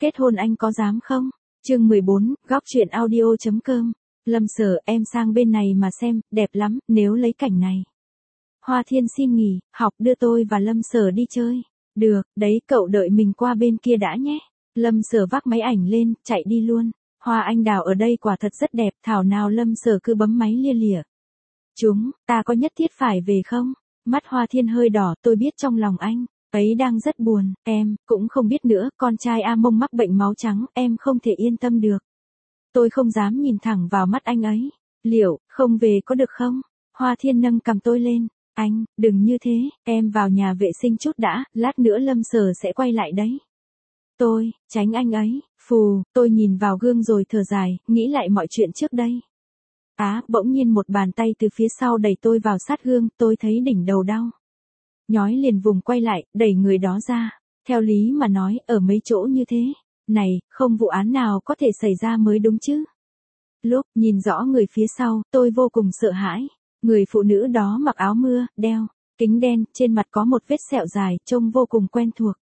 Kết hôn anh có dám không? Chương 14, góc truyện audio.com. Lâm Sở, em sang bên này mà xem, đẹp lắm, nếu lấy cảnh này. Hoa Thiên xin nghỉ, học đưa tôi và Lâm Sở đi chơi. Được, đấy cậu đợi mình qua bên kia đã nhé. Lâm Sở vác máy ảnh lên, chạy đi luôn. Hoa anh đào ở đây quả thật rất đẹp, thảo nào Lâm Sở cứ bấm máy lia lịa. Ta có nhất thiết phải về không? Mắt Hoa Thiên hơi đỏ, tôi biết trong lòng anh ấy đang rất buồn, em cũng không biết nữa, con trai A Mông mắc bệnh máu trắng, em không thể yên tâm được. Tôi không dám nhìn thẳng vào mắt anh ấy. Liệu, không về có được không? Hoa Thiên nâng cầm tôi lên. Anh, đừng như thế, em vào nhà vệ sinh chút đã, lát nữa Lâm Sở sẽ quay lại đấy. Tránh anh ấy, phù, tôi nhìn vào gương rồi thở dài, nghĩ lại mọi chuyện trước đây. Bỗng nhiên một bàn tay từ phía sau đẩy tôi vào sát gương, tôi thấy đỉnh đầu đau. Nhói liền vùng quay lại, đẩy người đó ra. Theo lý mà nói, ở mấy chỗ như thế này, không vụ án nào có thể xảy ra mới đúng chứ. Lúc nhìn rõ người phía sau, tôi vô cùng sợ hãi. Người phụ nữ đó mặc áo mưa, đeo kính đen, trên mặt có một vết sẹo dài, trông vô cùng quen thuộc.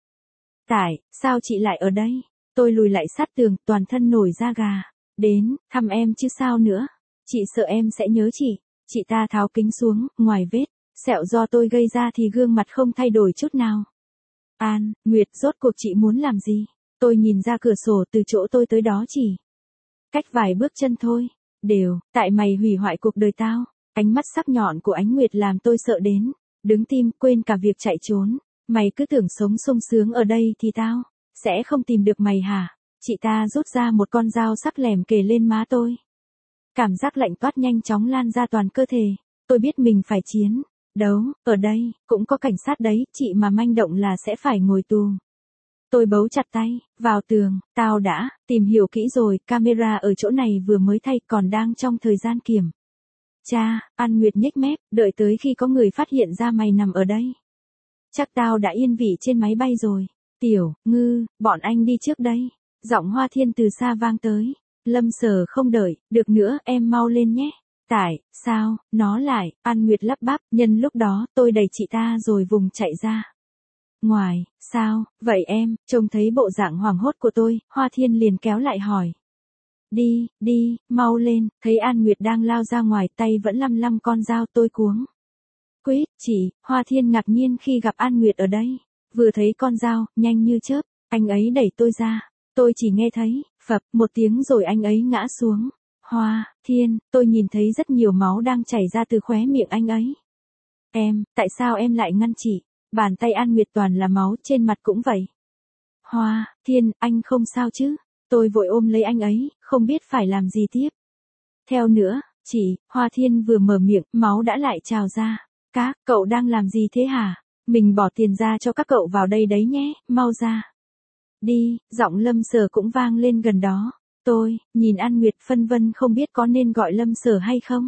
Sao chị lại ở đây? Tôi lùi lại sát tường, toàn thân nổi da gà. Đến, thăm em chứ sao nữa. Chị sợ em sẽ nhớ chị. Chị ta tháo kính xuống, ngoài vết sẹo do tôi gây ra thì gương mặt không thay đổi chút nào. An, Nguyệt, rốt cuộc chị muốn làm gì? Tôi nhìn ra cửa sổ, từ chỗ tôi tới đó chỉ cách vài bước chân thôi. Tại mày hủy hoại cuộc đời tao. Ánh mắt sắc nhọn của Ánh Nguyệt làm tôi sợ đến đứng tim, quên cả việc chạy trốn. Mày cứ tưởng sống sung sướng ở đây thì tao sẽ không tìm được mày hả? Chị ta rút ra một con dao sắc lẻm kề lên má tôi. Cảm giác lạnh toát nhanh chóng lan ra toàn cơ thể. Tôi biết mình phải chiến đấu, ở đây cũng có cảnh sát đấy, chị mà manh động là sẽ phải ngồi tù. Tôi bấu chặt tay vào tường, tao đã tìm hiểu kỹ rồi, camera ở chỗ này vừa mới thay, còn đang trong thời gian kiểm tra. An Nguyệt nhếch mép, đợi tới khi có người phát hiện ra mày nằm ở đây. Chắc tao đã yên vị trên máy bay rồi. Tiểu Ngư, bọn anh đi trước đây. Giọng Hoa Thiên từ xa vang tới. Lâm Sở không đợi được nữa, em mau lên nhé. Sao, nó lại, An Nguyệt lắp bắp, nhân lúc đó, tôi đẩy chị ta rồi vùng chạy ra ngoài. Sao, vậy em? Trông thấy bộ dạng hoảng hốt của tôi, Hoa Thiên liền kéo lại hỏi. Đi, mau lên, thấy An Nguyệt đang lao ra ngoài, tay vẫn lăm con dao, tôi cuống quýt, Hoa Thiên ngạc nhiên khi gặp An Nguyệt ở đây. Vừa thấy con dao, nhanh như chớp, anh ấy đẩy tôi ra. Tôi chỉ nghe thấy, phập, một tiếng rồi anh ấy ngã xuống. Hoa Thiên, tôi nhìn thấy rất nhiều máu đang chảy ra từ khóe miệng anh ấy. Tại sao em lại ngăn chị? Bàn tay An Nguyệt toàn là máu, trên mặt cũng vậy. Hoa Thiên, anh không sao chứ? Tôi vội ôm lấy anh ấy, không biết phải làm gì tiếp. Theo nữa, Hoa Thiên vừa mở miệng, máu đã lại trào ra. Các cậu đang làm gì thế hả? Mình bỏ tiền ra cho các cậu vào đây đấy nhé, mau ra. Đi, giọng Lâm Sở cũng vang lên gần đó. Tôi nhìn An Nguyệt phân vân không biết có nên gọi Lâm Sở hay không.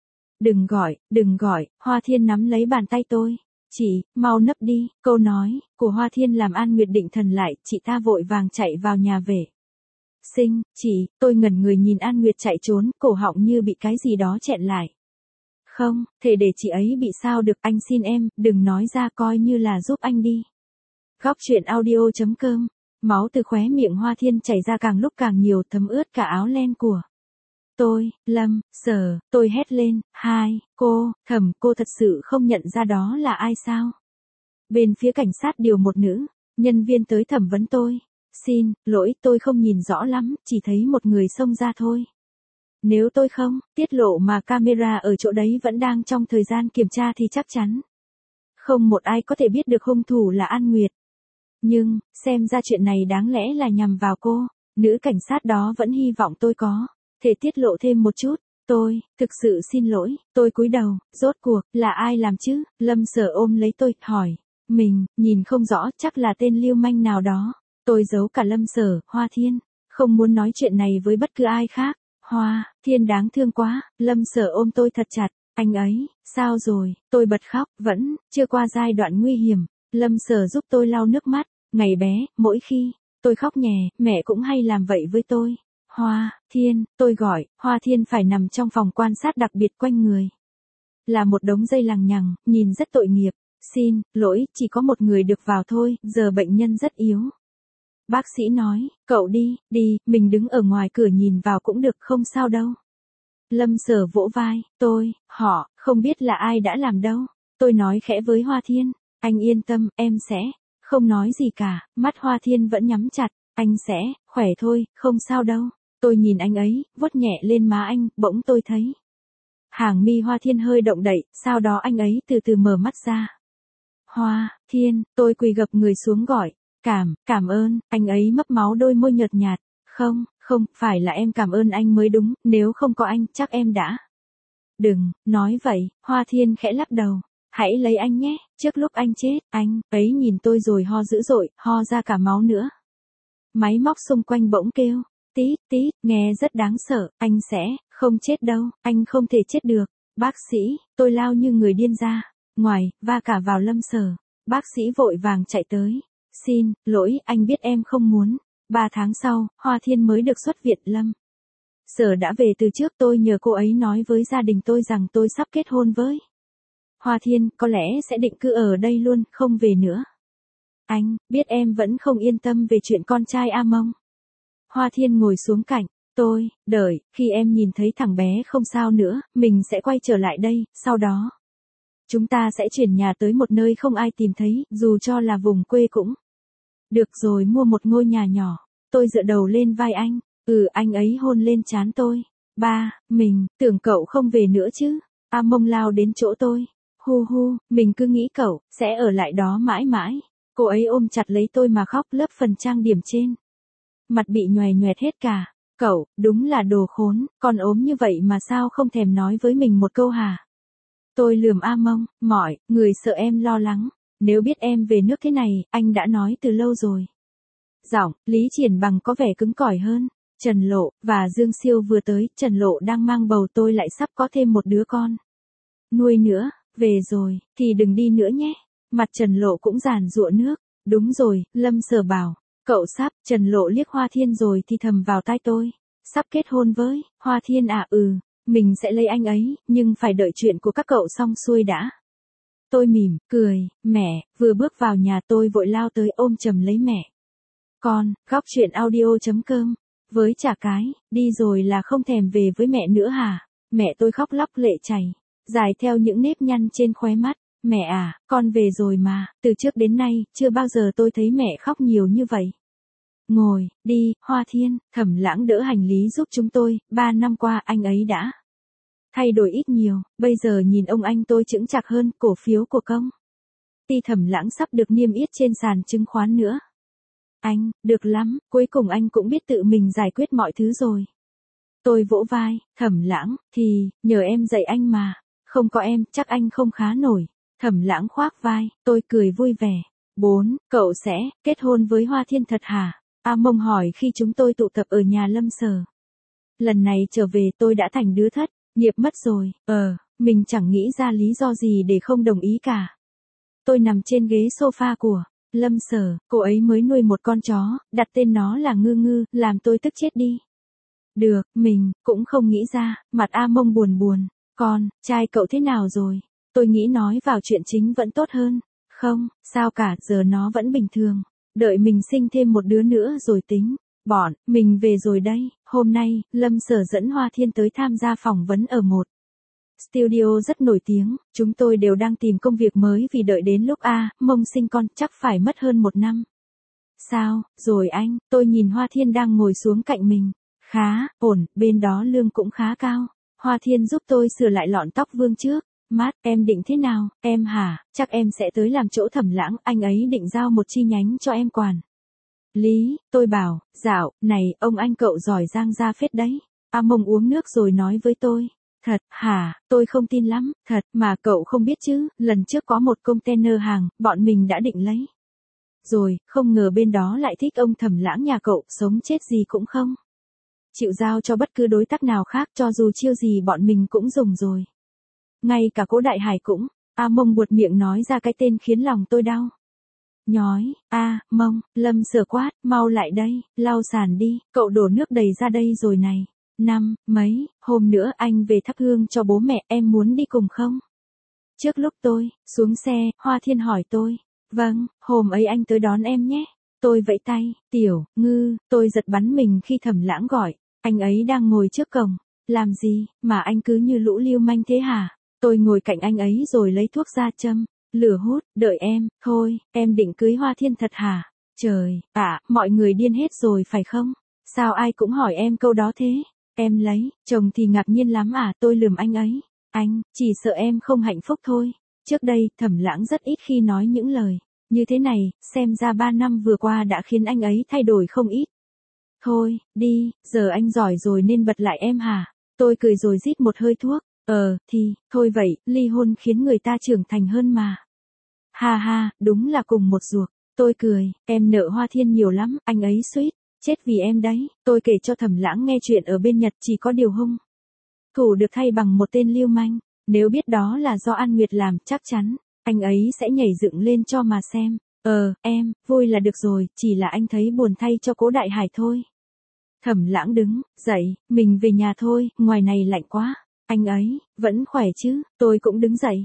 Đừng gọi, Hoa Thiên nắm lấy bàn tay tôi. Mau nấp đi, câu nói của Hoa Thiên làm An Nguyệt định thần lại, chị ta vội vàng chạy vào nhà vệ sinh. Tôi ngẩn người nhìn An Nguyệt chạy trốn, cổ họng như bị cái gì đó chẹn lại. Không thể để chị ấy bị sao được, anh xin em, đừng nói ra, coi như là giúp anh đi. Góc truyện audio.com. Máu từ khóe miệng Hoa Thiên chảy ra càng lúc càng nhiều, thấm ướt cả áo len của tôi. Lâm Sở, tôi hét lên. Cô thật sự không nhận ra đó là ai sao? Bên phía cảnh sát điều một nữ nhân viên tới thẩm vấn tôi. Xin lỗi, tôi không nhìn rõ lắm, chỉ thấy một người xông ra thôi. Nếu tôi không tiết lộ mà camera ở chỗ đấy vẫn đang trong thời gian kiểm tra thì chắc chắn không một ai có thể biết được hung thủ là An Nguyệt. Nhưng, xem ra chuyện này đáng lẽ là nhằm vào cô. Nữ cảnh sát đó vẫn hy vọng tôi có thể tiết lộ thêm một chút. Tôi thực sự xin lỗi, tôi cúi đầu. Rốt cuộc, là ai làm chứ? Lâm Sở ôm lấy tôi, hỏi. Mình, nhìn không rõ, chắc là tên lưu manh nào đó. Tôi giấu cả Lâm Sở, Hoa Thiên. Không muốn nói chuyện này với bất cứ ai khác. Hoa Thiên đáng thương quá. Lâm Sở ôm tôi thật chặt. Anh ấy, sao rồi? Tôi bật khóc, vẫn chưa qua giai đoạn nguy hiểm. Lâm Sở giúp tôi lau nước mắt. Ngày bé, mỗi khi tôi khóc nhè, mẹ cũng hay làm vậy với tôi. Hoa Thiên, tôi gọi. Hoa Thiên phải nằm trong phòng quan sát đặc biệt, quanh người là một đống dây lằng nhằng, nhìn rất tội nghiệp. Xin lỗi, chỉ có một người được vào thôi, giờ bệnh nhân rất yếu. Bác sĩ nói, cậu đi, mình đứng ở ngoài cửa nhìn vào cũng được, không sao đâu. Lâm Sở vỗ vai, họ, không biết là ai đã làm đâu. Tôi nói khẽ với Hoa Thiên, anh yên tâm, em sẽ, không nói gì cả, mắt Hoa Thiên vẫn nhắm chặt, anh sẽ, khỏe thôi, không sao đâu. Tôi nhìn anh ấy, vuốt nhẹ lên má anh, bỗng tôi thấy. Hàng mi Hoa Thiên hơi động đậy, sau đó anh ấy từ từ mở mắt ra. Hoa Thiên, tôi quỳ gập người xuống gọi, cảm ơn, anh ấy mấp máu đôi môi nhợt nhạt, không, phải là em cảm ơn anh mới đúng, nếu không có anh, chắc em đã. Đừng, nói vậy, Hoa Thiên khẽ lắc đầu, hãy lấy anh nhé, trước lúc anh chết, anh ấy nhìn tôi rồi ho dữ dội, ho ra cả máu nữa. Máy móc xung quanh bỗng kêu, tít, nghe rất đáng sợ, anh sẽ, không chết đâu, anh không thể chết được. Bác sĩ, tôi lao như người điên ra, ngoài, va cả vào Lâm Sở. Bác sĩ vội vàng chạy tới. Xin lỗi, anh biết em không muốn. 3 tháng sau, Hoa Thiên mới được xuất viện. Lâm Sở đã về từ trước, tôi nhờ cô ấy nói với gia đình tôi rằng tôi sắp kết hôn với Hoa Thiên, có lẽ sẽ định cư ở đây luôn, không về nữa. Anh biết em vẫn không yên tâm về chuyện con trai A Mông. Hoa Thiên ngồi xuống cạnh tôi, đợi, khi em nhìn thấy thằng bé không sao nữa, mình sẽ quay trở lại đây, sau đó. Chúng ta sẽ chuyển nhà tới một nơi không ai tìm thấy, dù cho là vùng quê cũng. Được rồi, mua một ngôi nhà nhỏ. Tôi dựa đầu lên vai anh. Anh ấy hôn lên trán tôi. Ba, mình, tưởng cậu không về nữa chứ. A Mông lao đến chỗ tôi. Hu, mình cứ nghĩ cậu sẽ ở lại đó mãi mãi. Cô ấy ôm chặt lấy tôi mà khóc, lớp phần trang điểm trên. Mặt bị nhòe nhoẹt hết cả. Cậu, đúng là đồ khốn, còn ốm như vậy mà sao không thèm nói với mình một câu hả? Tôi lườm A Mông, mọi người sợ em lo lắng. Nếu biết em về nước thế này, anh đã nói từ lâu rồi. Giọng Lý Triển Bằng có vẻ cứng cỏi hơn. Trần Lộ và Dương Siêu vừa tới, Trần Lộ đang mang bầu, tôi lại sắp có thêm một đứa con nuôi nữa. Về rồi, thì đừng đi nữa nhé. Mặt Trần Lộ cũng giàn giụa nước. Đúng rồi, Lâm Sở bảo. Cậu sắp, Trần Lộ liếc Hoa Thiên rồi thì thầm vào tai tôi. Sắp kết hôn với Hoa Thiên à? Mình sẽ lấy anh ấy, nhưng phải đợi chuyện của các cậu xong xuôi đã. Tôi mỉm, cười, mẹ, vừa bước vào nhà tôi vội lao tới ôm chầm lấy mẹ. Con, góc truyện audio.com, với chả cái, đi rồi là không thèm về với mẹ nữa hả? Mẹ tôi khóc lóc lệ chảy, dài theo những nếp nhăn trên khóe mắt. Mẹ à, con về rồi mà, từ trước đến nay, chưa bao giờ tôi thấy mẹ khóc nhiều như vậy. Ngồi, đi, Hoa Thiên, Thẩm Lãng đỡ hành lý giúp chúng tôi, 3 năm qua anh ấy đã thay đổi ít nhiều, bây giờ nhìn ông anh tôi chững chạc hơn, cổ phiếu của công ty Thẩm Lãng sắp được niêm yết trên sàn chứng khoán nữa. Anh, được lắm, cuối cùng anh cũng biết tự mình giải quyết mọi thứ rồi. Tôi vỗ vai, Thẩm Lãng, thì, nhờ em dạy anh mà, không có em, chắc anh không khá nổi. Thẩm Lãng khoác vai, tôi cười vui vẻ. 4, cậu sẽ kết hôn với Hoa Thiên thật hả? A Mông hỏi khi chúng tôi tụ tập ở nhà Lâm Sở. Lần này trở về tôi đã thành đứa thất nghiệp mất rồi. Mình chẳng nghĩ ra lý do gì để không đồng ý cả. Tôi nằm trên ghế sofa của Lâm Sở, cô ấy mới nuôi một con chó, đặt tên nó là Ngư Ngư, làm tôi tức chết đi. Được, mình cũng không nghĩ ra. Mặt A Mông buồn. Con trai cậu thế nào rồi? Tôi nghĩ nói vào chuyện chính vẫn tốt hơn. Không, sao cả, giờ nó vẫn bình thường. Đợi mình sinh thêm một đứa nữa rồi tính. Bọn mình về rồi đây. Hôm nay, Lâm Sở dẫn Hoa Thiên tới tham gia phỏng vấn ở một studio rất nổi tiếng. Chúng tôi đều đang tìm công việc mới vì đợi đến lúc A Mông sinh con chắc phải mất hơn 1 năm. Sao, rồi anh? Tôi nhìn Hoa Thiên đang ngồi xuống cạnh mình. Khá ổn, bên đó lương cũng khá cao. Hoa Thiên giúp tôi sửa lại lọn tóc vương trước. Mát, em định thế nào? Em hả? Chắc em sẽ tới làm chỗ Thẩm Lãng, anh ấy định giao một chi nhánh cho em quản lý. Tôi bảo, dạo này, ông anh cậu giỏi giang ra phết đấy. A Mông uống nước rồi nói với tôi. Thật, hả? Tôi không tin lắm. Thật, mà cậu không biết chứ, lần trước có một container hàng, bọn mình đã định lấy. Rồi, không ngờ bên đó lại thích ông Thẩm Lãng nhà cậu, sống chết gì cũng không chịu giao cho bất cứ đối tác nào khác, cho dù chiêu gì bọn mình cũng dùng rồi. Ngay cả Cố Đại Hải cũng. A Mông buột miệng nói ra cái tên khiến lòng tôi đau nhói. A Mông, Lâm Sở quát, mau lại đây, lau sàn đi, cậu đổ nước đầy ra đây rồi này. Mấy hôm nữa anh về thắp hương cho bố mẹ, em muốn đi cùng không? Trước lúc tôi xuống xe, Hoa Thiên hỏi tôi. Vâng, hôm ấy anh tới đón em nhé. Tôi vẫy tay, Tiểu, Ngư, tôi giật bắn mình khi Thẩm Lãng gọi. Anh ấy đang ngồi trước cổng. Làm gì, mà anh cứ như lũ lưu manh thế hả? Tôi ngồi cạnh anh ấy rồi lấy thuốc ra châm. Lửa hút, đợi em, thôi, em định cưới Hoa Thiên thật hả? Trời, mọi người điên hết rồi phải không? Sao ai cũng hỏi em câu đó thế? Em lấy, chồng thì ngạc nhiên lắm tôi lườm anh ấy. Anh, chỉ sợ em không hạnh phúc thôi. Trước đây, Thẩm Lãng rất ít khi nói những lời như thế này, xem ra 3 năm vừa qua đã khiến anh ấy thay đổi không ít. Thôi, đi, giờ anh giỏi rồi nên bật lại em hả? Tôi cười rồi rít một hơi thuốc. Thôi vậy, ly hôn khiến người ta trưởng thành hơn mà. Ha ha, đúng là cùng một ruột. Tôi cười, em nợ Hoa Thiên nhiều lắm, anh ấy suýt chết vì em đấy. Tôi kể cho Thẩm Lãng nghe chuyện ở bên Nhật, chỉ có điều hung thủ được thay bằng một tên lưu manh. Nếu biết đó là do An Nguyệt làm, chắc chắn anh ấy sẽ nhảy dựng lên cho mà xem. Em, vui là được rồi, chỉ là anh thấy buồn thay cho Cố Đại Hải thôi. Thẩm Lãng đứng dậy, mình về nhà thôi, ngoài này lạnh quá. Anh ấy, vẫn khỏe chứ? Tôi cũng đứng dậy,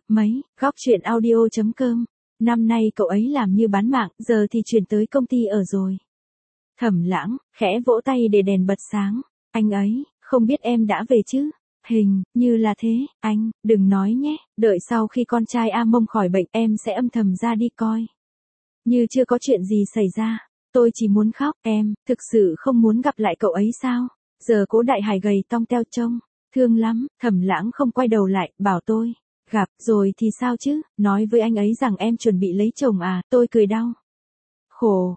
góc chuyện audio.com. Năm nay cậu ấy làm như bán mạng, giờ thì chuyển tới công ty ở rồi. Thẩm Lãng, khẽ vỗ tay để đèn bật sáng. Anh ấy, không biết em đã về chứ? Hình như là thế, anh, đừng nói nhé, đợi sau khi con trai A Mông khỏi bệnh em sẽ âm thầm ra đi coi. Như chưa có chuyện gì xảy ra. Tôi chỉ muốn khóc, em, thực sự không muốn gặp lại cậu ấy sao? Giờ Cố Đại Hải gầy tong teo trông thương lắm. Thẩm Lãng không quay đầu lại, bảo tôi, gặp rồi thì sao chứ, nói với anh ấy rằng em chuẩn bị lấy chồng tôi cười đau khổ.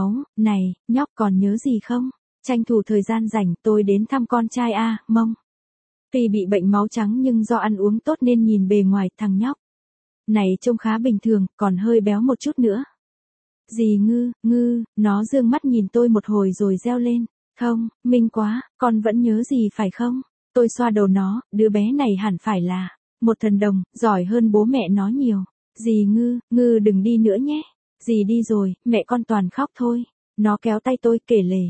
Này, nhóc còn nhớ gì không? Tranh thủ thời gian rảnh tôi đến thăm con trai A Mông. Tuy bị bệnh máu trắng nhưng do ăn uống tốt nên nhìn bề ngoài thằng nhóc này trông khá bình thường, còn hơi béo một chút nữa. Dì Ngư, nó dương mắt nhìn tôi một hồi rồi reo lên. Không, Minh quá, con vẫn nhớ gì phải không? Tôi xoa đầu nó, đứa bé này hẳn phải là một thần đồng, giỏi hơn bố mẹ nó nhiều. Dì Ngư đừng đi nữa nhé. Dì đi rồi, mẹ con toàn khóc thôi. Nó kéo tay tôi kể lể.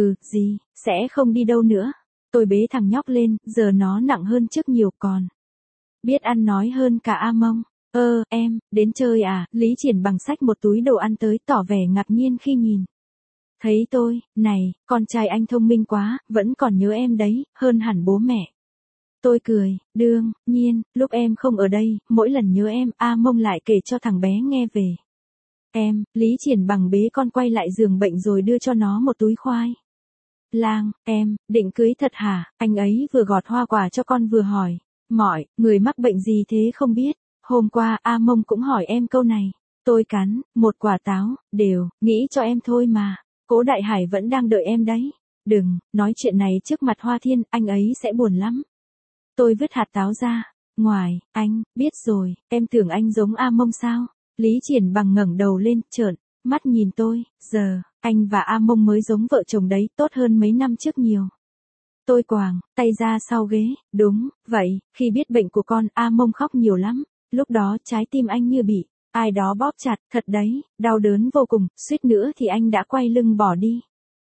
Dì, sẽ không đi đâu nữa. Tôi bế thằng nhóc lên, giờ nó nặng hơn trước nhiều còn biết ăn nói hơn cả A Mông. Em, đến chơi Lý Triển bằng xách một túi đồ ăn tới tỏ vẻ ngạc nhiên khi nhìn thấy tôi. Này, con trai anh thông minh quá, vẫn còn nhớ em đấy, hơn hẳn bố mẹ. Tôi cười, đương nhiên, lúc em không ở đây, mỗi lần nhớ em, A Mông lại kể cho thằng bé nghe về em. Lý Triển bằng bế con quay lại giường bệnh rồi đưa cho nó một túi khoai lang. Em, định cưới thật hả? Anh ấy vừa gọt hoa quả cho con vừa hỏi, mọi người mắc bệnh gì thế không biết? Hôm qua A Mông cũng hỏi em câu này. Tôi cắn một quả táo, đều nghĩ cho em thôi mà. Cố Đại Hải vẫn đang đợi em đấy. Đừng nói chuyện này trước mặt Hoa Thiên, anh ấy sẽ buồn lắm. Tôi vứt hạt táo ra. Ngoài, anh, biết rồi, em tưởng anh giống A Mông sao? Lý Triển bằng ngẩng đầu lên, trợn mắt nhìn tôi. Giờ, anh và A Mông mới giống vợ chồng đấy, tốt hơn mấy năm trước nhiều. Tôi quàng tay ra sau ghế. Đúng vậy, khi biết bệnh của con, A Mông khóc nhiều lắm. Lúc đó trái tim anh như bị ai đó bóp chặt, thật đấy, đau đớn vô cùng, suýt nữa thì anh đã quay lưng bỏ đi.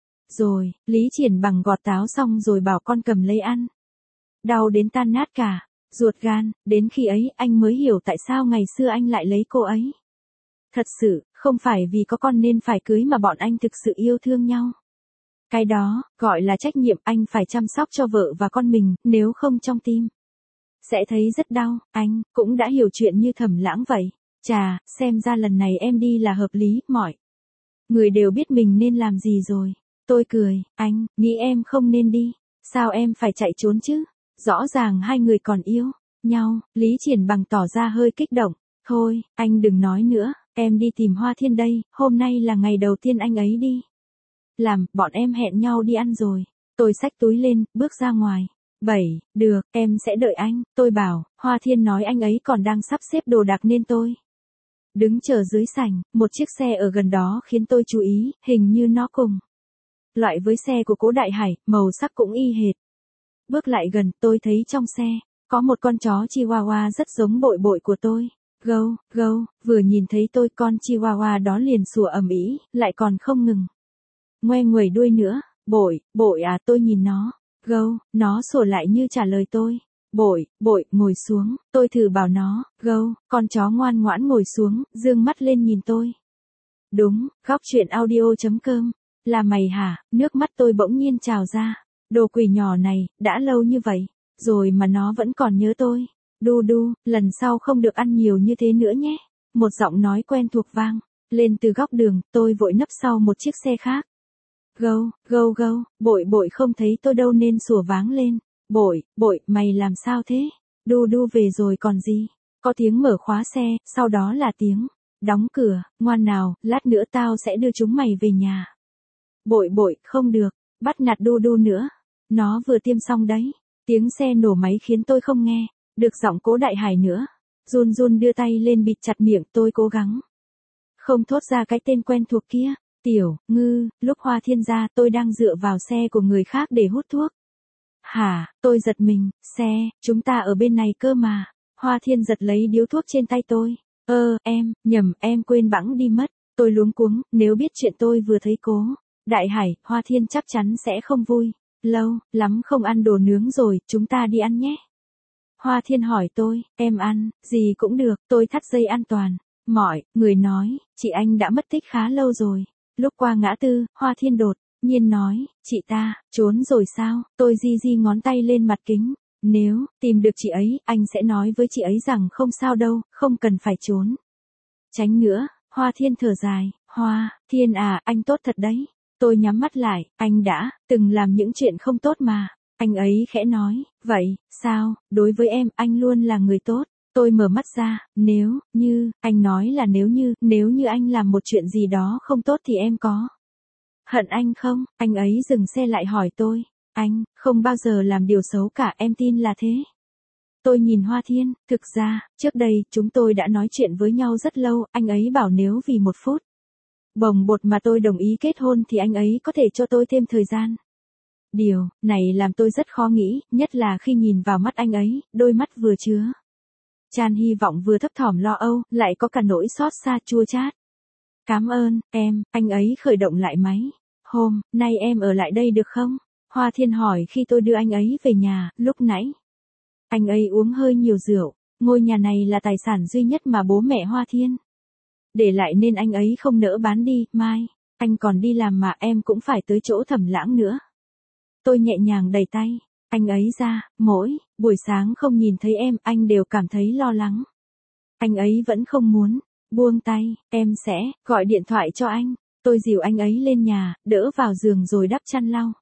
Rồi, Lý Triển bằng gọt táo xong rồi bảo con cầm lấy ăn. Đau đến tan nát cả ruột gan, đến khi ấy anh mới hiểu tại sao ngày xưa anh lại lấy cô ấy. Thật sự, không phải vì có con nên phải cưới mà bọn anh thực sự yêu thương nhau. Cái đó, gọi là trách nhiệm, anh phải chăm sóc cho vợ và con mình, nếu không trong tim sẽ thấy rất đau. Anh cũng đã hiểu chuyện như Thẩm Lãng vậy. Chà, xem ra lần này em đi là hợp lý, mọi người đều biết mình nên làm gì rồi. Tôi cười, anh, nghĩ em không nên đi. Sao em phải chạy trốn chứ? Rõ ràng hai người còn yêu nhau. Lý Triển bằng tỏ ra hơi kích động. Thôi, anh đừng nói nữa, em đi tìm Hoa Thiên đây, hôm nay là ngày đầu tiên anh ấy đi làm, bọn em hẹn nhau đi ăn rồi. Tôi xách túi lên, bước ra ngoài. Được, em sẽ đợi anh, tôi bảo. Hoa Thiên nói anh ấy còn đang sắp xếp đồ đạc nên tôi đứng chờ dưới sảnh. Một chiếc xe ở gần đó khiến tôi chú ý, hình như nó cùng loại với xe của Cố Đại Hải, màu sắc cũng y hệt. Bước lại gần, tôi thấy trong xe có một con chó Chihuahua rất giống Bội Bội của tôi. Gâu, vừa nhìn thấy tôi, con Chihuahua đó liền sủa ầm ĩ, lại còn không ngừng ngoe nguẩy đuôi nữa. Bội tôi nhìn nó. Nó sủa lại như trả lời tôi. Bội, ngồi xuống, tôi thử bảo nó. Con chó ngoan ngoãn ngồi xuống, dương mắt lên nhìn tôi. Đúng, góc chuyện audio.com. Là mày hả? Nước mắt tôi bỗng nhiên trào ra. Đồ quỷ nhỏ này, đã lâu như vậy, rồi mà nó vẫn còn nhớ tôi. Đu đu, lần sau không được ăn nhiều như thế nữa nhé. Một giọng nói quen thuộc vang lên từ góc đường, tôi vội nấp sau một chiếc xe khác. Gâu, gâu gâu, bội bội không thấy tôi đâu nên sủa váng lên. Bội, bội, mày làm sao thế? Đu đu về rồi còn gì? Có tiếng mở khóa xe, sau đó là tiếng đóng cửa, ngoan nào, lát nữa tao sẽ đưa chúng mày về nhà. Bội bội, không được, bắt nạt đu đu nữa. Nó vừa tiêm xong đấy. Tiếng xe nổ máy khiến tôi không nghe được giọng Cố Đại Hải nữa. Run run đưa tay lên bịt chặt miệng, tôi cố gắng không thốt ra cái tên quen thuộc kia. Tiểu Ngư, lúc Hoa Thiên ra tôi đang dựa vào xe của người khác để hút thuốc. Hả, tôi giật mình, xe, chúng ta ở bên này cơ mà. Hoa Thiên giật lấy điếu thuốc trên tay tôi. Em, nhầm, em quên bẵng đi mất. Tôi luống cuống, nếu biết chuyện tôi vừa thấy Cố Đại Hải, Hoa Thiên chắc chắn sẽ không vui. Lâu lắm không ăn đồ nướng rồi, chúng ta đi ăn nhé. Hoa Thiên hỏi tôi, em ăn, gì cũng được, tôi thắt dây an toàn. Mọi người nói, chị anh đã mất tích khá lâu rồi. Lúc qua ngã tư, Hoa Thiên đột nhiên nói, chị ta, trốn rồi sao? Tôi di ngón tay lên mặt kính. Nếu tìm được chị ấy, anh sẽ nói với chị ấy rằng không sao đâu, không cần phải trốn tránh nữa. Hoa Thiên thở dài, Hoa Thiên à, anh tốt thật đấy. Tôi nhắm mắt lại, anh đã từng làm những chuyện không tốt mà. Anh ấy khẽ nói, vậy, sao, đối với em, anh luôn là người tốt. Tôi mở mắt ra, nếu như, anh nói là nếu như anh làm một chuyện gì đó không tốt thì em có hận anh không? Anh ấy dừng xe lại hỏi tôi, anh không bao giờ làm điều xấu cả, em tin là thế. Tôi nhìn Hoa Thiên, thực ra, trước đây, chúng tôi đã nói chuyện với nhau rất lâu, anh ấy bảo nếu vì một phút bồng bột mà tôi đồng ý kết hôn thì anh ấy có thể cho tôi thêm thời gian. Điều này làm tôi rất khó nghĩ, nhất là khi nhìn vào mắt anh ấy, đôi mắt vừa chứa tràn hy vọng vừa thấp thỏm lo âu, lại có cả nỗi xót xa chua chát. Cảm ơn, em, anh ấy khởi động lại máy. Hôm nay em ở lại đây được không? Hoa Thiên hỏi khi tôi đưa anh ấy về nhà, lúc nãy. Anh ấy uống hơi nhiều rượu, ngôi nhà này là tài sản duy nhất mà bố mẹ Hoa Thiên để lại nên anh ấy không nỡ bán đi, mai, anh còn đi làm mà em cũng phải tới chỗ Thẩm Lãng nữa. Tôi nhẹ nhàng đẩy tay anh ấy ra, mỗi buổi sáng không nhìn thấy em, anh đều cảm thấy lo lắng. Anh ấy vẫn không muốn buông tay, em sẽ gọi điện thoại cho anh. Tôi dìu anh ấy lên nhà, đỡ vào giường rồi đắp chăn lau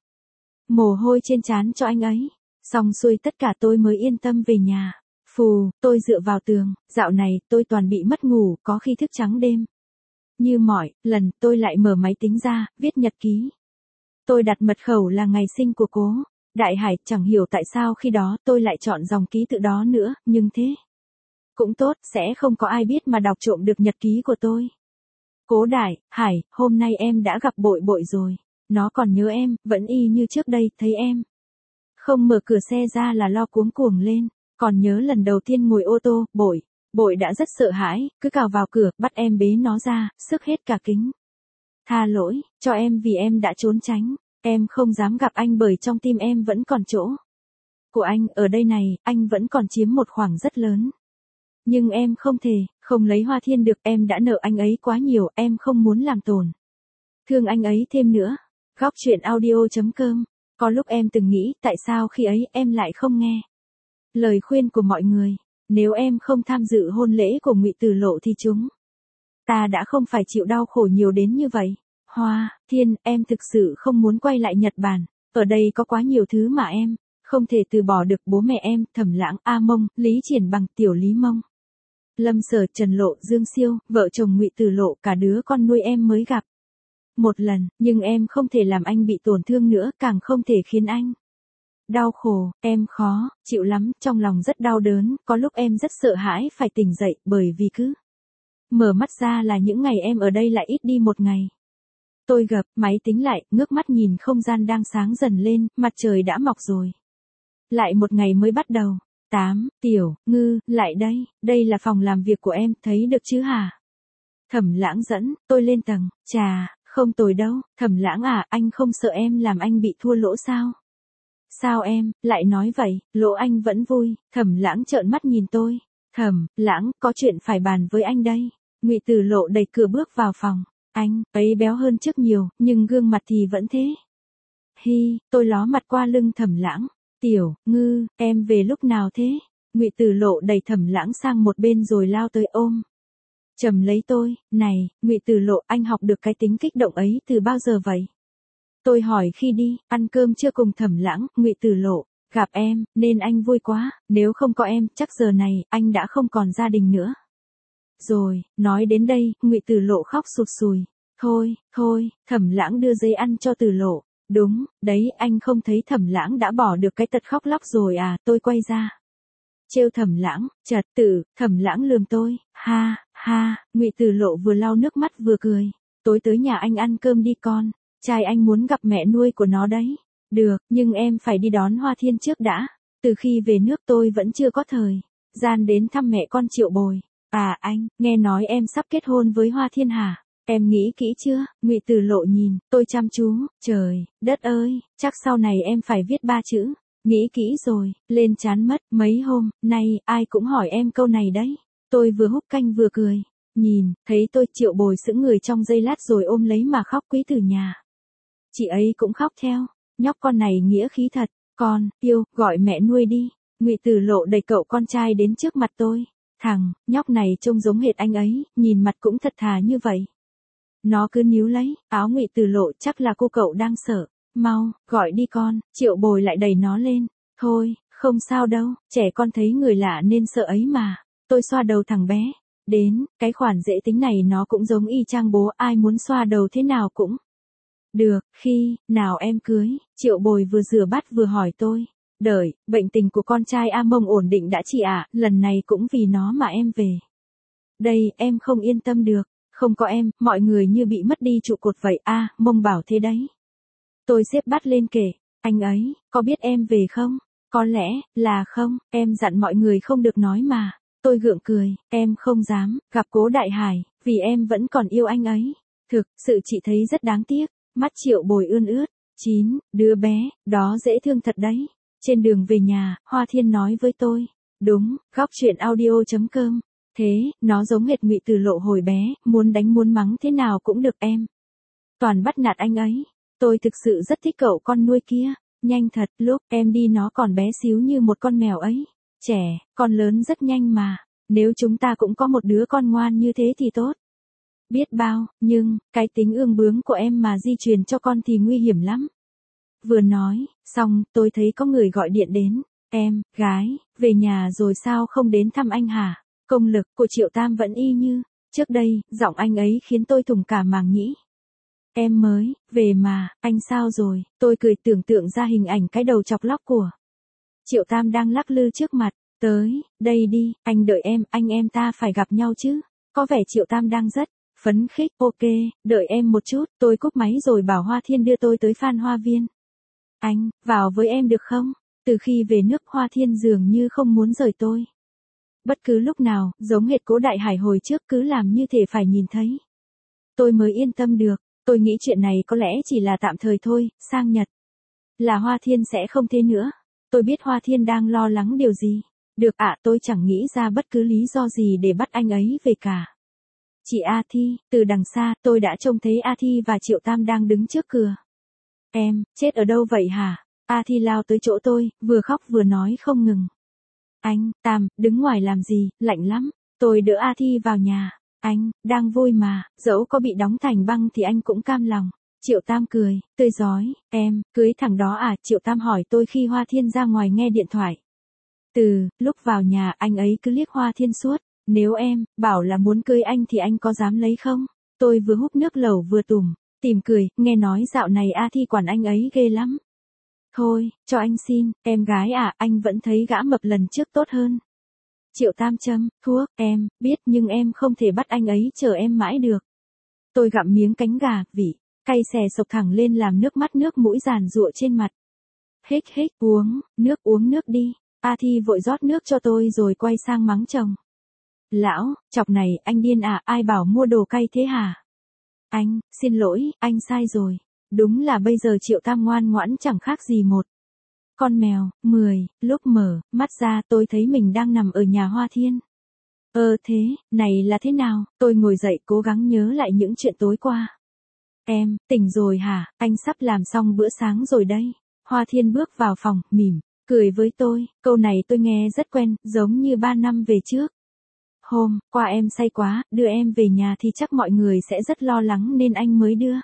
mồ hôi trên trán cho anh ấy. Xong xuôi tất cả tôi mới yên tâm về nhà. Phù, tôi dựa vào tường, dạo này tôi toàn bị mất ngủ, có khi thức trắng đêm. Như mọi lần, tôi lại mở máy tính ra, viết nhật ký. Tôi đặt mật khẩu là ngày sinh của Cố Đại Hải, chẳng hiểu tại sao khi đó tôi lại chọn dòng ký tự đó nữa, nhưng thế cũng tốt, sẽ không có ai biết mà đọc trộm được nhật ký của tôi. Cố Đại Hải, hôm nay em đã gặp bội bội rồi. Nó còn nhớ em, vẫn y như trước đây, thấy em không mở cửa xe ra là lo cuống cuồng lên. Còn nhớ lần đầu tiên ngồi ô tô, bội đã rất sợ hãi, cứ cào vào cửa, bắt em bế nó ra, sức hết cả kính. Tha lỗi cho em vì em đã trốn tránh. Em không dám gặp anh bởi trong tim em vẫn còn chỗ của anh, ở đây này, anh vẫn còn chiếm một khoảng rất lớn. Nhưng em không thể, không lấy Hoa Thiên được, em đã nợ anh ấy quá nhiều, em không muốn làm tổn thương anh ấy thêm nữa. Góc chuyện audio.com. Có lúc em từng nghĩ, tại sao khi ấy em lại không nghe lời khuyên của mọi người. Nếu em không tham dự hôn lễ của Ngụy Tử Lộ thì chúng ta đã không phải chịu đau khổ nhiều đến như vậy. Hoa Thiên, em thực sự không muốn quay lại Nhật Bản. Ở đây có quá nhiều thứ mà em không thể từ bỏ được. Bố mẹ em, Thẩm Lãng, A Mông, Lý Triển Bằng, Tiểu Lý Mông, Lâm Sở, Trần Lộ, Dương Siêu, vợ chồng Ngụy Tử Lộ, cả đứa con nuôi em mới gặp một lần, nhưng em không thể làm anh bị tổn thương nữa, càng không thể khiến anh đau khổ. Em khó chịu lắm, trong lòng rất đau đớn, có lúc em rất sợ hãi phải tỉnh dậy, bởi vì cứ mở mắt ra là những ngày em ở đây lại ít đi một ngày. Tôi gập máy tính lại, ngước mắt nhìn không gian đang sáng dần lên, mặt trời đã mọc rồi. Lại một ngày mới bắt đầu. Tiểu Ngư, lại đây, đây là phòng làm việc của em, thấy được chứ hả? Thẩm Lãng dẫn tôi lên tầng. Chà, không tồi đâu. Thẩm Lãng à, anh không sợ em làm anh bị thua lỗ sao? Sao em lại nói vậy? Lỗ anh vẫn vui. Thẩm Lãng trợn mắt nhìn tôi. Thẩm Lãng, có chuyện phải bàn với anh đây. Ngụy Tử Lộ đẩy cửa bước vào phòng. Anh ấy béo hơn trước nhiều, nhưng gương mặt thì vẫn thế. Hi, tôi ló mặt qua lưng Thẩm Lãng. Tiểu Ngư, em về lúc nào thế? Ngụy Tử Lộ đẩy Thẩm Lãng sang một bên rồi lao tới ôm chầm lấy tôi. Này, Ngụy Tử Lộ, anh học được cái tính kích động ấy từ bao giờ vậy? Tôi hỏi khi đi ăn cơm trưa cùng Thẩm Lãng. Ngụy Tử Lộ, gặp em nên anh vui quá, nếu không có em, chắc giờ này anh đã không còn gia đình nữa. Rồi, nói đến đây, Ngụy Tử Lộ khóc sụt sùi. Thôi, Thẩm Lãng đưa giấy ăn cho Tử Lộ. Đúng, đấy, anh không thấy Thẩm Lãng đã bỏ được cái tật khóc lóc rồi à? Tôi quay ra trêu Thẩm Lãng. Chật tử, Thẩm Lãng lườm tôi. Ha, Ngụy Tử Lộ vừa lau nước mắt vừa cười. Tối tới nhà anh ăn cơm đi con. Trai anh muốn gặp mẹ nuôi của nó đấy. Được, nhưng em phải đi đón Hoa Thiên trước đã. Từ khi về nước tôi vẫn chưa có thời gian đến thăm mẹ con Triệu Bồi. À anh, nghe nói em sắp kết hôn với Hoa Thiên hả? Em nghĩ kỹ chưa? Ngụy Tử Lộ nhìn tôi chăm chú. Trời đất ơi, chắc sau này em phải viết 3 chữ. Nghĩ kỹ rồi, lên trán mất. Mấy hôm nay ai cũng hỏi em câu này đấy. Tôi vừa húp canh vừa cười. Nhìn thấy tôi, Triệu Bồi sững người trong giây lát rồi ôm lấy mà khóc Quý Tử nhà. Chị ấy cũng khóc theo. Nhóc con này nghĩa khí thật. Con yêu, gọi mẹ nuôi đi. Ngụy Tử Lộ đẩy cậu con trai đến trước mặt tôi. Thằng nhóc này trông giống hệt anh ấy, nhìn mặt cũng thật thà như vậy. Nó cứ níu lấy áo Ngụy Tử Lộ, chắc là cô cậu đang sợ. Mau, gọi đi con. Triệu Bồi lại đẩy nó lên. Thôi, không sao đâu, trẻ con thấy người lạ nên sợ ấy mà. Tôi xoa đầu thằng bé. Đến, cái khoản dễ tính này nó cũng giống y chang bố, ai muốn xoa đầu thế nào cũng được. Khi nào em cưới? Triệu Bồi vừa rửa bát vừa hỏi tôi. Đợi, bệnh tình của con trai A Mông ổn định đã chị ạ, lần này cũng vì nó mà em về. Đây, em không yên tâm được. Không có em, mọi người như bị mất đi trụ cột vậy. Mông bảo thế đấy. Tôi xếp bát lên kể. Anh ấy, có biết em về không? Có lẽ là không, em dặn mọi người không được nói mà. Tôi gượng cười, em không dám gặp Cố Đại Hải, vì em vẫn còn yêu anh ấy. Thực sự chị thấy rất đáng tiếc. Mắt Triệu Bồi ươn ướt. Đứa bé, đó dễ thương thật đấy. Trên đường về nhà, Hoa Thiên nói với tôi. Đúng, góc truyện audio.com. Thế, nó giống hệt Ngụy Tử Lộ hồi bé, muốn đánh muốn mắng thế nào cũng được em. Toàn bắt nạt anh ấy. Tôi thực sự rất thích cậu con nuôi kia. Nhanh thật, lúc em đi nó còn bé xíu như một con mèo ấy. Trẻ, con lớn rất nhanh mà. Nếu chúng ta cũng có một đứa con ngoan như thế thì tốt. Biết bao, nhưng, cái tính ương bướng của em mà di truyền cho con thì nguy hiểm lắm. Vừa nói, xong, tôi thấy có người gọi điện đến. Em, gái, về nhà rồi sao không đến thăm anh hả? Công lực của Triệu Tam vẫn y như trước đây, giọng anh ấy khiến tôi thủng cả màng nhĩ. Em mới về mà, anh sao rồi? Tôi cười tưởng tượng ra hình ảnh cái đầu chọc lóc của Triệu Tam đang lắc lư trước mặt. Tới, đây đi, anh đợi em, anh em ta phải gặp nhau chứ. Có vẻ Triệu Tam đang rất phấn khích. Ok, đợi em một chút. Tôi cúp máy rồi bảo Hoa Thiên đưa tôi tới Phan Hoa Viên. Anh, vào với em được không? Từ khi về nước Hoa Thiên dường như không muốn rời tôi. Bất cứ lúc nào, giống hệt Cố Đại Hải hồi trước, cứ làm như thể phải nhìn thấy. Tôi mới yên tâm được. Tôi nghĩ chuyện này có lẽ chỉ là tạm thời thôi, sang Nhật là Hoa Thiên sẽ không thế nữa. Tôi biết Hoa Thiên đang lo lắng điều gì. Được ạ, tôi chẳng nghĩ ra bất cứ lý do gì để bắt anh ấy về cả. Chị A Thi, từ đằng xa, tôi đã trông thấy A Thi và Triệu Tam đang đứng trước cửa. Em, chết ở đâu vậy hả? A Thi lao tới chỗ tôi, vừa khóc vừa nói không ngừng. Anh, Tam, đứng ngoài làm gì, lạnh lắm. Tôi đỡ A Thi vào nhà. Anh, đang vui mà, dẫu có bị đóng thành băng thì anh cũng cam lòng. Triệu Tam cười, tươi rói. Em, cưới thằng đó à? Triệu Tam hỏi tôi khi Hoa Thiên ra ngoài nghe điện thoại. Từ lúc vào nhà anh ấy cứ liếc Hoa Thiên suốt. Nếu em bảo là muốn cưới anh thì anh có dám lấy không? Tôi vừa húp nước lẩu vừa tìm cười, nghe nói dạo này A Thi quản anh ấy ghê lắm. Thôi, cho anh xin, em gái à, anh vẫn thấy gã mập lần trước tốt hơn. Triệu Tam châm thuốc, em biết nhưng em không thể bắt anh ấy chờ em mãi được. Tôi gặm miếng cánh gà, vị cay xè sộc thẳng lên làm nước mũi giàn giụa trên mặt. Hích, uống nước đi. A Thi vội rót nước cho tôi rồi quay sang mắng chồng. Lão, chọc này, anh điên à, ai bảo mua đồ cay thế hả? Anh, xin lỗi, anh sai rồi. Đúng là bây giờ Triệu Tam ngoan ngoãn chẳng khác gì một con mèo. Lúc mở mắt ra tôi thấy mình đang nằm ở nhà Hoa Thiên. Thế, này là thế nào? Tôi ngồi dậy cố gắng nhớ lại những chuyện tối qua. Em, tỉnh rồi hả? Anh sắp làm xong bữa sáng rồi đây. Hoa Thiên bước vào phòng, mỉm, cười với tôi. Câu này tôi nghe rất quen, giống như 3 năm về trước. Hôm qua em say quá, đưa em về nhà thì chắc mọi người sẽ rất lo lắng nên anh mới đưa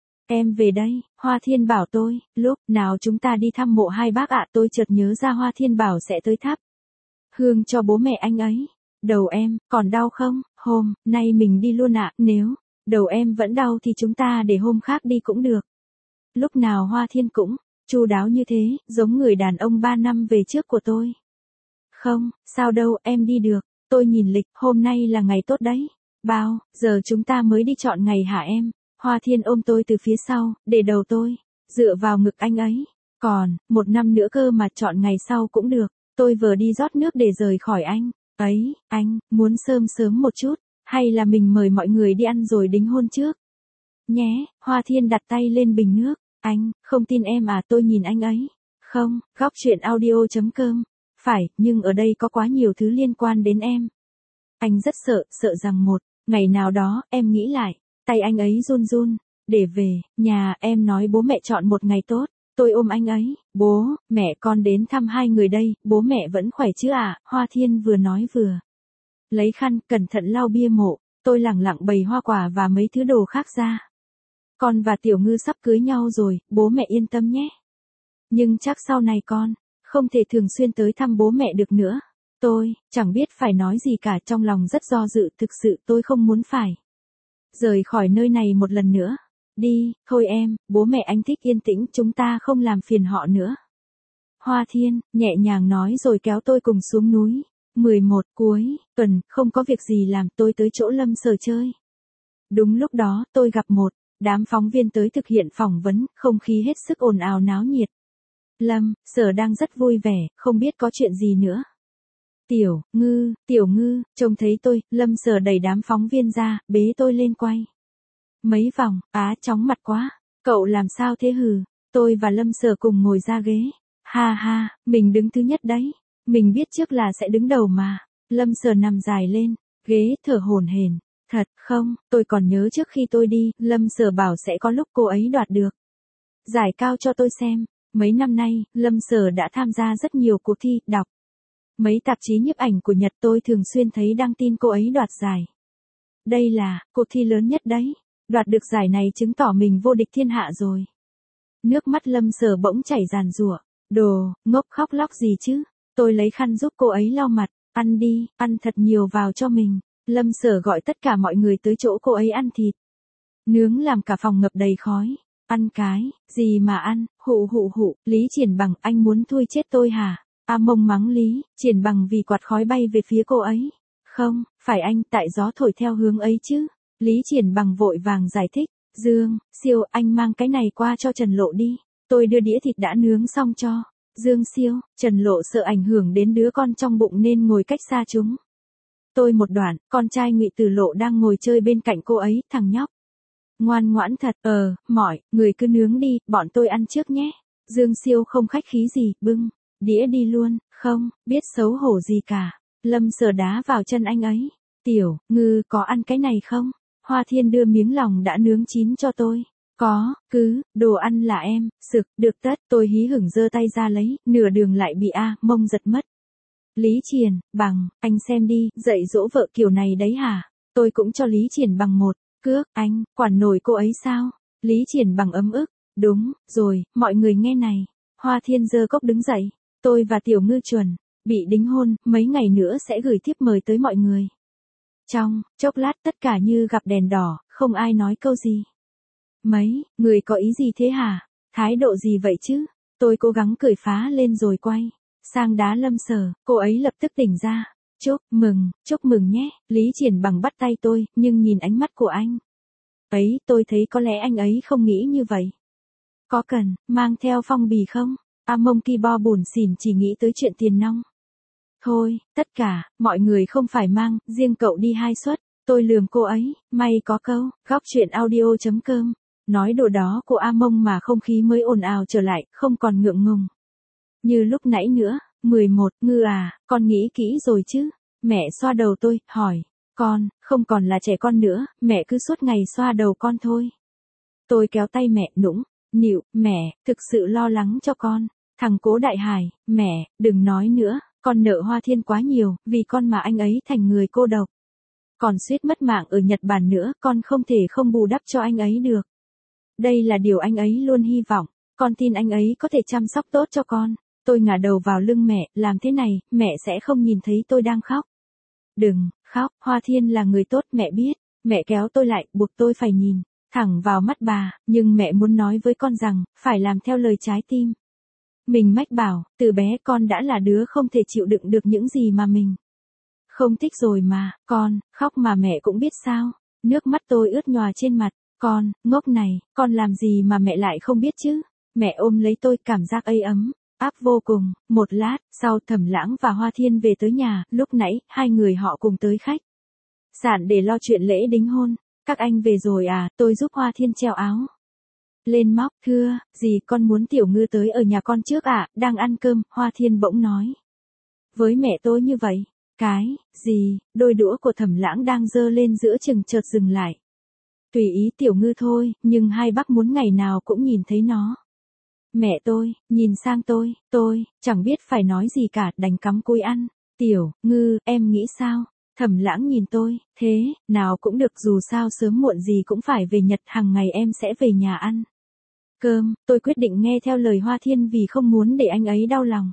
em về đây. Hoa Thiên bảo tôi, lúc nào chúng ta đi thăm mộ hai bác ạ? Tôi chợt nhớ ra Hoa Thiên bảo sẽ tới thắp hương cho bố mẹ anh ấy. Đầu em, còn đau không? Hôm nay mình đi luôn ạ, nếu đầu em vẫn đau thì chúng ta để hôm khác đi cũng được. Lúc nào Hoa Thiên cũng chu đáo như thế, giống người đàn ông 3 năm về trước của tôi. Không, sao đâu, em đi được. Tôi nhìn lịch, hôm nay là ngày tốt đấy. Bao giờ chúng ta mới đi chọn ngày hả em? Hoa Thiên ôm tôi từ phía sau, để đầu tôi dựa vào ngực anh ấy. Còn 1 năm nữa cơ mà, chọn ngày sau cũng được. Tôi vừa đi rót nước để rời khỏi anh. Ấy, anh, muốn sớm sớm một chút, hay là mình mời mọi người đi ăn rồi đính hôn trước? Nhé, Hoa Thiên đặt tay lên bình nước. Anh, không tin em à? Tôi nhìn anh ấy. Không, góc chuyện audio.com. Phải, nhưng ở đây có quá nhiều thứ liên quan đến em. Anh rất sợ rằng một ngày nào đó, em nghĩ lại, tay anh ấy run run, để về nhà, em nói bố mẹ chọn một ngày tốt. Tôi ôm anh ấy, bố, mẹ con đến thăm hai người đây, bố mẹ vẫn khỏe chứ ạ? Hoa Thiên vừa nói vừa lấy khăn, cẩn thận lau bia mộ. Tôi lẳng lặng bày hoa quả và mấy thứ đồ khác ra. Con và Tiểu Ngư sắp cưới nhau rồi, bố mẹ yên tâm nhé. Nhưng chắc sau này con không thể thường xuyên tới thăm bố mẹ được nữa. Tôi chẳng biết phải nói gì cả, trong lòng rất do dự, thực sự tôi không muốn phải rời khỏi nơi này một lần nữa. Đi, thôi em, bố mẹ anh thích yên tĩnh, chúng ta không làm phiền họ nữa. Hoa Thiên nhẹ nhàng nói rồi kéo tôi cùng xuống núi. 11 cuối tuần, không có việc gì làm, tôi tới chỗ Lâm Sở chơi. Đúng lúc đó, tôi gặp một đám phóng viên tới thực hiện phỏng vấn, không khí hết sức ồn ào náo nhiệt. Lâm Sở đang rất vui vẻ, không biết có chuyện gì nữa. Tiểu Ngư, trông thấy tôi, Lâm Sở đẩy đám phóng viên ra, bế tôi lên quay mấy vòng. Chóng mặt quá, cậu làm sao thế hừ? Tôi và Lâm Sở cùng ngồi ra ghế. Ha ha, mình đứng thứ nhất đấy. Mình biết trước là sẽ đứng đầu mà. Lâm Sở nằm dài lên ghế, thở hổn hển. Thật không, tôi còn nhớ trước khi tôi đi, Lâm Sở bảo sẽ có lúc cô ấy đoạt được giải cao cho tôi xem. Mấy năm nay, Lâm Sở đã tham gia rất nhiều cuộc thi, đọc mấy tạp chí nhiếp ảnh của Nhật, tôi thường xuyên thấy đăng tin cô ấy đoạt giải. Đây là cuộc thi lớn nhất đấy. Đoạt được giải này chứng tỏ mình vô địch thiên hạ rồi. Nước mắt Lâm Sở bỗng chảy ràn rụa. Đồ ngốc, khóc lóc gì chứ? Tôi lấy khăn giúp cô ấy lau mặt. Ăn đi, ăn thật nhiều vào cho mình. Lâm Sở gọi tất cả mọi người tới chỗ cô ấy ăn thịt nướng làm cả phòng ngập đầy khói. Ăn cái gì mà ăn? Hụ, Lý Triển Bằng, anh muốn thui chết tôi hả? A Mông mắng Lý Triển Bằng vì quạt khói bay về phía cô ấy. Không, phải anh, tại gió thổi theo hướng ấy chứ. Lý Triển Bằng vội vàng giải thích. Dương Siêu, anh mang cái này qua cho Trần Lộ đi. Tôi đưa đĩa thịt đã nướng xong cho Dương Siêu. Trần Lộ sợ ảnh hưởng đến đứa con trong bụng nên ngồi cách xa chúng tôi một đoạn. Con trai Ngụy Tử Lộ đang ngồi chơi bên cạnh cô ấy. Thằng nhóc ngoan ngoãn thật. Mọi người cứ nướng đi, bọn tôi ăn trước nhé. Dương Siêu không khách khí gì, bưng đĩa đi luôn. Không biết xấu hổ gì cả. Lâm Sở đá vào chân anh ấy. Tiểu Ngư, có ăn cái này không? Hoa Thiên đưa miếng lòng đã nướng chín cho tôi. Có, đồ ăn là em, sực, được tất. Tôi hí hửng giơ tay ra lấy, nửa đường lại bị A Mông giật mất. Lý Triển Bằng, anh xem đi, dạy dỗ vợ kiểu này đấy hả? Tôi cũng cho Lý Triển Bằng một cước. Anh quản nổi cô ấy sao? Lý Triển Bằng ấm ức. Đúng rồi, mọi người nghe này. Hoa Thiên giơ cốc đứng dậy. Tôi và Tiểu Ngư chuẩn bị đính hôn, mấy ngày nữa sẽ gửi thiếp mời tới mọi người. Trong chốc lát tất cả như gặp đèn đỏ, không ai nói câu gì. Mấy người có ý gì thế hả? Thái độ gì vậy chứ? Tôi cố gắng cười phá lên rồi quay sang đá Lâm Sở. Cô ấy lập tức tỉnh ra. Chúc mừng nhé. Lý Triển Bằng bắt tay tôi, nhưng nhìn ánh mắt của anh ấy, tôi thấy có lẽ anh ấy không nghĩ như vậy. Có cần mang theo phong bì không? A Mông Ki Bo buồn xỉn chỉ nghĩ tới chuyện tiền nong. Thôi, tất cả mọi người không phải mang, riêng cậu đi 2 suất. Tôi lườm cô ấy, may có câu, góc chuyện audio.com. Nói đồ đó của A Mông mà không khí mới ồn ào trở lại, không còn ngượng ngùng như lúc nãy nữa. 11 Ngư à, con nghĩ kỹ rồi chứ? Mẹ xoa đầu tôi, hỏi, con, không còn là trẻ con nữa, mẹ cứ suốt ngày xoa đầu con thôi. Tôi kéo tay mẹ nũng, nịu, mẹ, thực sự lo lắng cho con. Thằng Cố Đại Hải, mẹ, đừng nói nữa, con nợ Hoa Thiên quá nhiều, vì con mà anh ấy thành người cô độc. Còn suýt mất mạng ở Nhật Bản nữa, con không thể không bù đắp cho anh ấy được. Đây là điều anh ấy luôn hy vọng, con tin anh ấy có thể chăm sóc tốt cho con. Tôi ngả đầu vào lưng mẹ, làm thế này, mẹ sẽ không nhìn thấy tôi đang khóc. Đừng, khóc, Hoa Thiên là người tốt, mẹ biết. Mẹ kéo tôi lại, buộc tôi phải nhìn thẳng vào mắt bà, nhưng mẹ muốn nói với con rằng, phải làm theo lời trái tim. Mình mách bảo, từ bé con đã là đứa không thể chịu đựng được những gì mà mình không thích rồi mà, con, khóc mà mẹ cũng biết sao. Nước mắt tôi ướt nhòa trên mặt, con, ngốc này, con làm gì mà mẹ lại không biết chứ. Mẹ ôm lấy tôi, cảm giác ây ấm, áp vô cùng. Một lát, sau Thẩm Lãng và Hoa Thiên về tới nhà, lúc nãy, hai người họ cùng tới khách sạn để lo chuyện lễ đính hôn. Các anh về rồi à, tôi giúp Hoa Thiên treo áo lên móc, thưa, gì con muốn Tiểu Ngư tới ở nhà con trước à, đang ăn cơm, Hoa Thiên bỗng nói với mẹ tôi như vậy. Cái, gì, đôi đũa của Thẩm Lãng đang giơ lên giữa chừng chợt dừng lại. Tùy ý Tiểu Ngư thôi, nhưng hai bác muốn ngày nào cũng nhìn thấy nó. Mẹ tôi, nhìn sang tôi, chẳng biết phải nói gì cả, đành cắm cúi ăn. Tiểu Ngư, em nghĩ sao? Thẩm Lãng nhìn tôi, thế, nào cũng được, dù sao sớm muộn gì cũng phải về Nhật, hàng ngày em sẽ về nhà ăn cơm. Tôi quyết định nghe theo lời Hoa Thiên vì không muốn để anh ấy đau lòng.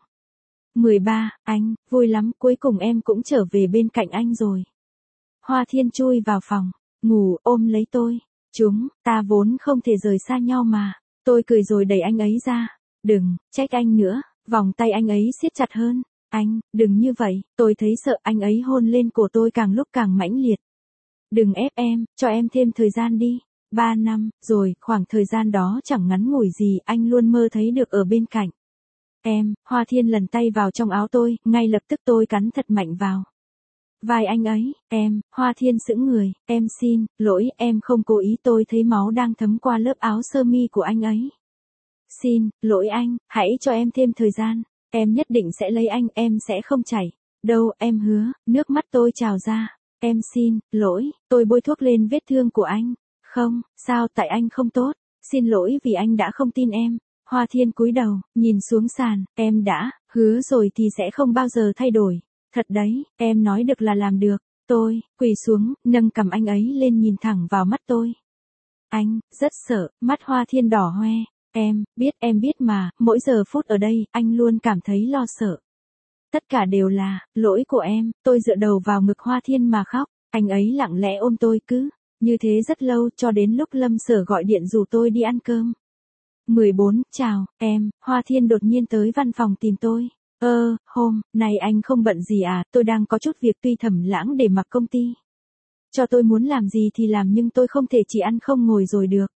13, anh, vui lắm, cuối cùng em cũng trở về bên cạnh anh rồi. Hoa Thiên chui vào phòng, ngủ, ôm lấy tôi. Chúng ta vốn không thể rời xa nhau mà. Tôi cười rồi đẩy anh ấy ra. Đừng, trách anh nữa. Vòng tay anh ấy siết chặt hơn. Anh, đừng như vậy, tôi thấy sợ. Anh ấy hôn lên cổ tôi càng lúc càng mãnh liệt. Đừng ép em, cho em thêm thời gian đi. 3 năm, rồi, khoảng thời gian đó chẳng ngắn ngủi gì, anh luôn mơ thấy được ở bên cạnh em. Hoa Thiên lần tay vào trong áo tôi, ngay lập tức tôi cắn thật mạnh vào vai anh ấy. Em, Hoa Thiên sững người, em xin lỗi, em không cố ý, tôi thấy máu đang thấm qua lớp áo sơ mi của anh ấy. Xin lỗi anh, hãy cho em thêm thời gian, em nhất định sẽ lấy anh, em sẽ không chảy đâu, em hứa. Nước mắt tôi trào ra. Em xin lỗi, tôi bôi thuốc lên vết thương của anh. Không, sao, tại anh không tốt. Xin lỗi vì anh đã không tin em. Hoa Thiên cúi đầu, nhìn xuống sàn, em đã hứa rồi thì sẽ không bao giờ thay đổi. Thật đấy, em nói được là làm được. Tôi quỳ xuống, nâng cằm anh ấy lên, nhìn thẳng vào mắt tôi. Anh rất sợ. Mắt Hoa Thiên đỏ hoe. Em biết mà, mỗi giờ phút ở đây, anh luôn cảm thấy lo sợ. Tất cả đều là lỗi của em. Tôi dựa đầu vào ngực Hoa Thiên mà khóc. Anh ấy lặng lẽ ôm tôi cứ như thế rất lâu, cho đến lúc Lâm Sở gọi điện rủ tôi đi ăn cơm. 14, chào, em. Hoa Thiên đột nhiên tới văn phòng tìm tôi. Hôm nay anh không bận gì à, tôi đang có chút việc, tuy Thẩm Lãng để mặc công ty cho tôi muốn làm gì thì làm, nhưng tôi không thể chỉ ăn không ngồi rồi được.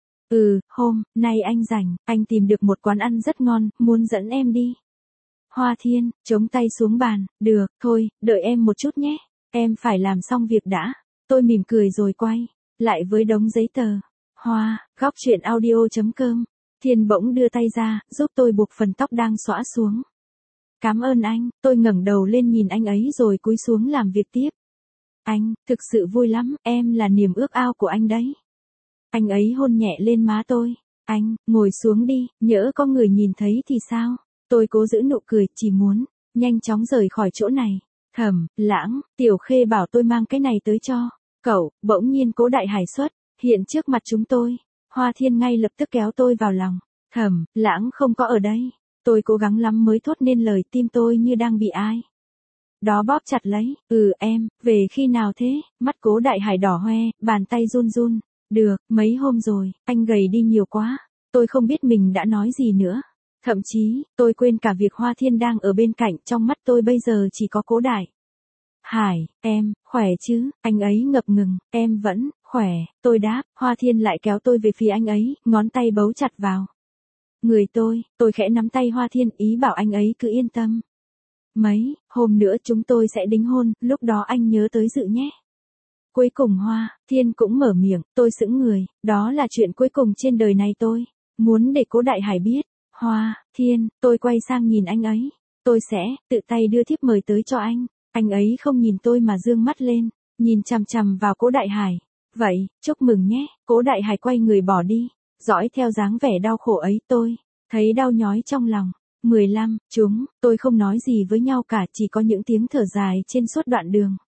Hôm nay anh rảnh, anh tìm được một quán ăn rất ngon, muốn dẫn em đi. Hoa Thiên chống tay xuống bàn, được, thôi, đợi em một chút nhé, em phải làm xong việc đã. Tôi mỉm cười rồi quay lại với đống giấy tờ. Góc truyện audio.com. Thiên bỗng đưa tay ra, giúp tôi buộc phần tóc đang xõa xuống. Cảm ơn anh. Tôi ngẩng đầu lên nhìn anh ấy rồi cúi xuống làm việc tiếp. Anh, thực sự vui lắm, em là niềm ước ao của anh đấy. Anh ấy hôn nhẹ lên má tôi. Anh, ngồi xuống đi, nhỡ có người nhìn thấy thì sao? Tôi cố giữ nụ cười, chỉ muốn nhanh chóng rời khỏi chỗ này. Thẩm Lãng, Tiểu Khê bảo tôi mang cái này tới cho cậu. Bỗng nhiên Cố Đại Hải xuất hiện trước mặt chúng tôi. Hoa Thiên ngay lập tức kéo tôi vào lòng. Thẩm Lãng không có ở đây. Tôi cố gắng lắm mới thốt nên lời, tim tôi như đang bị ai đó bóp chặt lấy. Em, về khi nào thế? Mắt Cố Đại Hải đỏ hoe, bàn tay run run. Được, mấy hôm rồi, anh gầy đi nhiều quá. Tôi không biết mình đã nói gì nữa. Thậm chí, tôi quên cả việc Hoa Thiên đang ở bên cạnh, trong mắt tôi bây giờ chỉ có Cố Đại Hải. Em, khỏe chứ? Anh ấy ngập ngừng. Em vẫn khỏe, tôi đáp. Hoa Thiên lại kéo tôi về phía anh ấy, ngón tay bấu chặt vào người tôi khẽ nắm tay Hoa Thiên, ý bảo anh ấy cứ yên tâm. Mấy hôm nữa chúng tôi sẽ đính hôn, lúc đó anh nhớ tới dự nhé. Cuối cùng Hoa Thiên cũng mở miệng, tôi sững người, đó là chuyện cuối cùng trên đời này tôi muốn để Cố Đại Hải biết. Hoa Thiên, tôi quay sang nhìn anh ấy, tôi sẽ tự tay đưa thiếp mời tới cho anh. Anh ấy không nhìn tôi mà dương mắt lên, nhìn chằm chằm vào Cố Đại Hải. Vậy, chúc mừng nhé. Cố Đại Hải quay người bỏ đi, dõi theo dáng vẻ đau khổ ấy tôi thấy đau nhói trong lòng. 15, tôi không nói gì với nhau cả, chỉ có những tiếng thở dài trên suốt đoạn đường.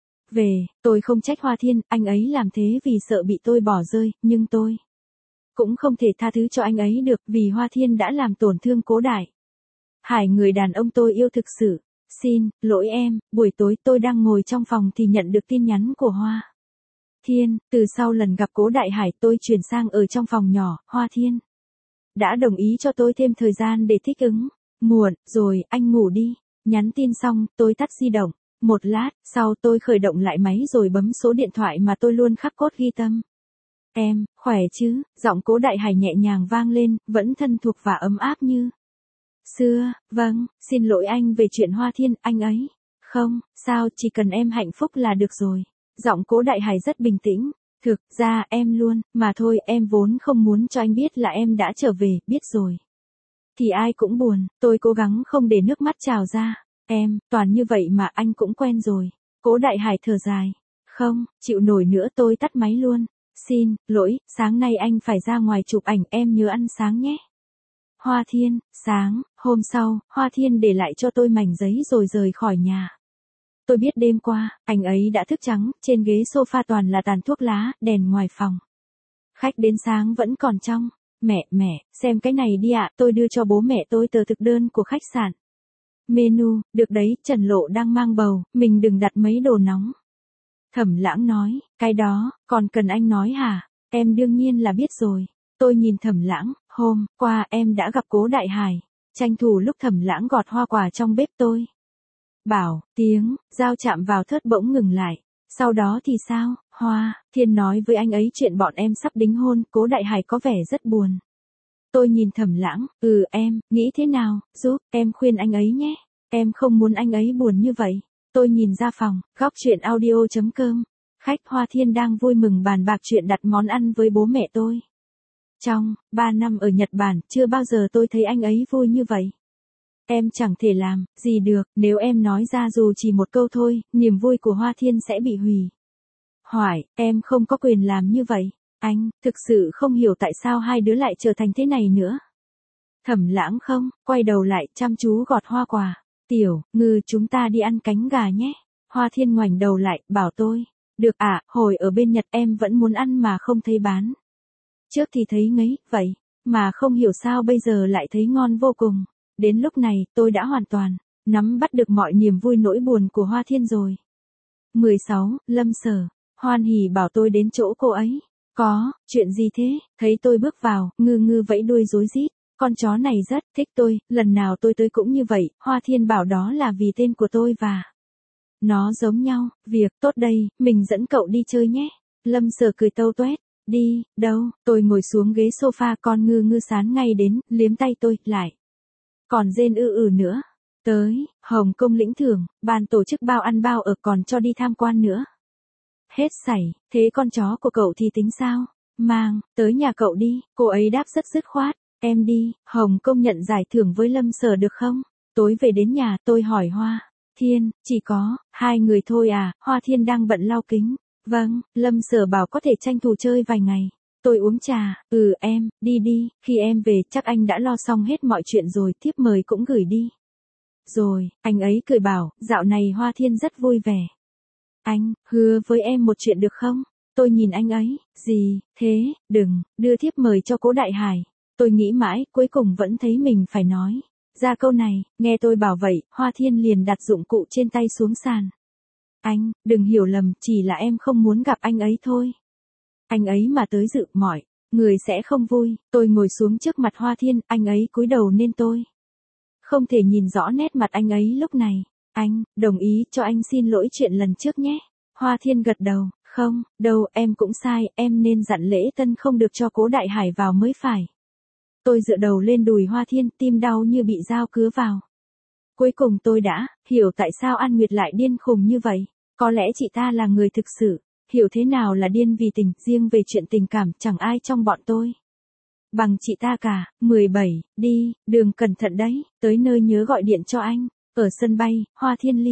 Về, tôi không trách Hoa Thiên, anh ấy làm thế vì sợ bị tôi bỏ rơi, nhưng tôi cũng không thể tha thứ cho anh ấy được, vì Hoa Thiên đã làm tổn thương Cố Đại Hải, người đàn ông tôi yêu thực sự. Xin lỗi em, buổi tối tôi đang ngồi trong phòng thì nhận được tin nhắn của Hoa Thiên. Từ sau lần gặp Cố Đại Hải tôi chuyển sang ở trong phòng nhỏ, Hoa Thiên đã đồng ý cho tôi thêm thời gian để thích ứng. Muộn rồi, anh ngủ đi. Nhắn tin xong, tôi tắt di động. Một lát sau tôi khởi động lại máy rồi bấm số điện thoại mà tôi luôn khắc cốt ghi tâm. Em, khỏe chứ? Giọng Cố Đại Hải nhẹ nhàng vang lên, vẫn thân thuộc và ấm áp như xưa. Vâng, xin lỗi anh về chuyện Hoa Thiên, anh ấy. Không, sao, chỉ cần em hạnh phúc là được rồi. Giọng Cố Đại Hải rất bình tĩnh. Thực ra em luôn, mà thôi, em vốn không muốn cho anh biết là em đã trở về, biết rồi thì ai cũng buồn. Tôi cố gắng không để nước mắt trào ra. Em, toàn như vậy mà anh cũng quen rồi. Cố Đại Hải thở dài. Không, chịu nổi nữa, tôi tắt máy luôn. Xin lỗi, sáng nay anh phải ra ngoài chụp ảnh, em nhớ ăn sáng nhé. Hoa Thiên. Sáng hôm sau, Hoa Thiên để lại cho tôi mảnh giấy rồi rời khỏi nhà. Tôi biết đêm qua, anh ấy đã thức trắng, trên ghế sofa toàn là tàn thuốc lá, đèn ngoài phòng khách đến sáng vẫn còn trong. Mẹ, xem cái này đi ạ, tôi đưa cho bố mẹ tôi tờ thực đơn của khách sạn. Menu, được đấy, Trần Lộ đang mang bầu, mình đừng đặt mấy đồ nóng. Thẩm Lãng nói, cái đó, còn cần anh nói hả? Em đương nhiên là biết rồi. Tôi nhìn Thẩm Lãng, hôm qua em đã gặp Cố Đại Hải. Tranh thủ lúc Thẩm Lãng gọt hoa quả trong bếp tôi bảo, tiếng dao chạm vào thớt bỗng ngừng lại. Sau đó thì sao? Hoa Thiên nói với anh ấy chuyện bọn em sắp đính hôn, Cố Đại Hải có vẻ rất buồn. Tôi nhìn Thẩm Lãng, em, nghĩ thế nào, giúp em khuyên anh ấy nhé. Em không muốn anh ấy buồn như vậy. Tôi nhìn ra phòng, góc chuyện audio.com. Khách Hoa Thiên đang vui mừng bàn bạc chuyện đặt món ăn với bố mẹ tôi. Trong 3 năm ở Nhật Bản, chưa bao giờ tôi thấy anh ấy vui như vậy. Em chẳng thể làm gì được, nếu em nói ra dù chỉ một câu thôi, niềm vui của Hoa Thiên sẽ bị hủy hoại, em không có quyền làm như vậy. Anh, thực sự không hiểu tại sao hai đứa lại trở thành thế này nữa. Thẩm Lãng không, quay đầu lại, chăm chú gọt hoa quả. Tiểu Ngư, chúng ta đi ăn cánh gà nhé. Hoa Thiên ngoảnh đầu lại, bảo tôi. Được ạ, hồi ở bên Nhật em vẫn muốn ăn mà không thấy bán. Trước thì thấy ngấy, vậy, mà không hiểu sao bây giờ lại thấy ngon vô cùng. Đến lúc này, tôi đã hoàn toàn nắm bắt được mọi niềm vui nỗi buồn của Hoa Thiên rồi. 16, Lâm Sở. Hoan hỉ bảo tôi đến chỗ cô ấy. Có, chuyện gì thế? Thấy tôi bước vào, Ngư vẫy đuôi rối rít. Con chó này rất thích tôi, lần nào tôi tới cũng như vậy. Hoa Thiên bảo đó là vì tên của tôi và nó giống nhau. Việc tốt đây, mình dẫn cậu đi chơi nhé. Lâm Sở cười tâu toét. Đi, đâu? Tôi ngồi xuống ghế sofa, con Ngư sán ngay đến, liếm tay tôi, lại còn rên nữa. Tới Hồng Kông lĩnh thưởng, ban tổ chức bao ăn bao ở, còn cho đi tham quan nữa. Hết sảy, thế con chó của cậu thì tính sao? Mang tới nhà cậu đi. Cô ấy đáp rất dứt khoát. Em đi Hồng Kông nhận giải thưởng với Lâm Sở được không? Tối về đến nhà, tôi hỏi Hoa Thiên, chỉ có 2 người thôi à? Hoa Thiên đang bận lau kính. Vâng, Lâm Sở bảo có thể tranh thủ chơi vài ngày. Tôi uống trà. Em, đi, khi em về chắc anh đã lo xong hết mọi chuyện rồi, thiếp mời cũng gửi đi. Rồi, anh ấy cười bảo, dạo này Hoa Thiên rất vui vẻ. Anh, hứa với em một chuyện được không? Tôi nhìn anh ấy, gì, thế, đừng, đưa thiếp mời cho Cố Đại Hải. Tôi nghĩ mãi, cuối cùng vẫn thấy mình phải nói ra câu này, nghe tôi bảo vậy, Hoa Thiên liền đặt dụng cụ trên tay xuống sàn. Anh, đừng hiểu lầm, chỉ là em không muốn gặp anh ấy thôi. Anh ấy mà tới dự, mọi người sẽ không vui. Tôi ngồi xuống trước mặt Hoa Thiên, anh ấy cúi đầu nên tôi không thể nhìn rõ nét mặt anh ấy lúc này. Anh, đồng ý cho anh xin lỗi chuyện lần trước nhé. Hoa Thiên gật đầu, không, đâu, em cũng sai, em nên dặn Lễ Tân không được cho Cố Đại Hải vào mới phải. Tôi dựa đầu lên đùi Hoa Thiên, tim đau như bị dao cứa vào. Cuối cùng tôi đã hiểu tại sao An Nguyệt lại điên khùng như vậy. Có lẽ chị ta là người thực sự hiểu thế nào là điên vì tình, riêng về chuyện tình cảm, chẳng ai trong bọn tôi bằng chị ta cả. 17, đi, đường cẩn thận đấy, tới nơi nhớ gọi điện cho anh. Ở sân bay, Hoa Thiên lưu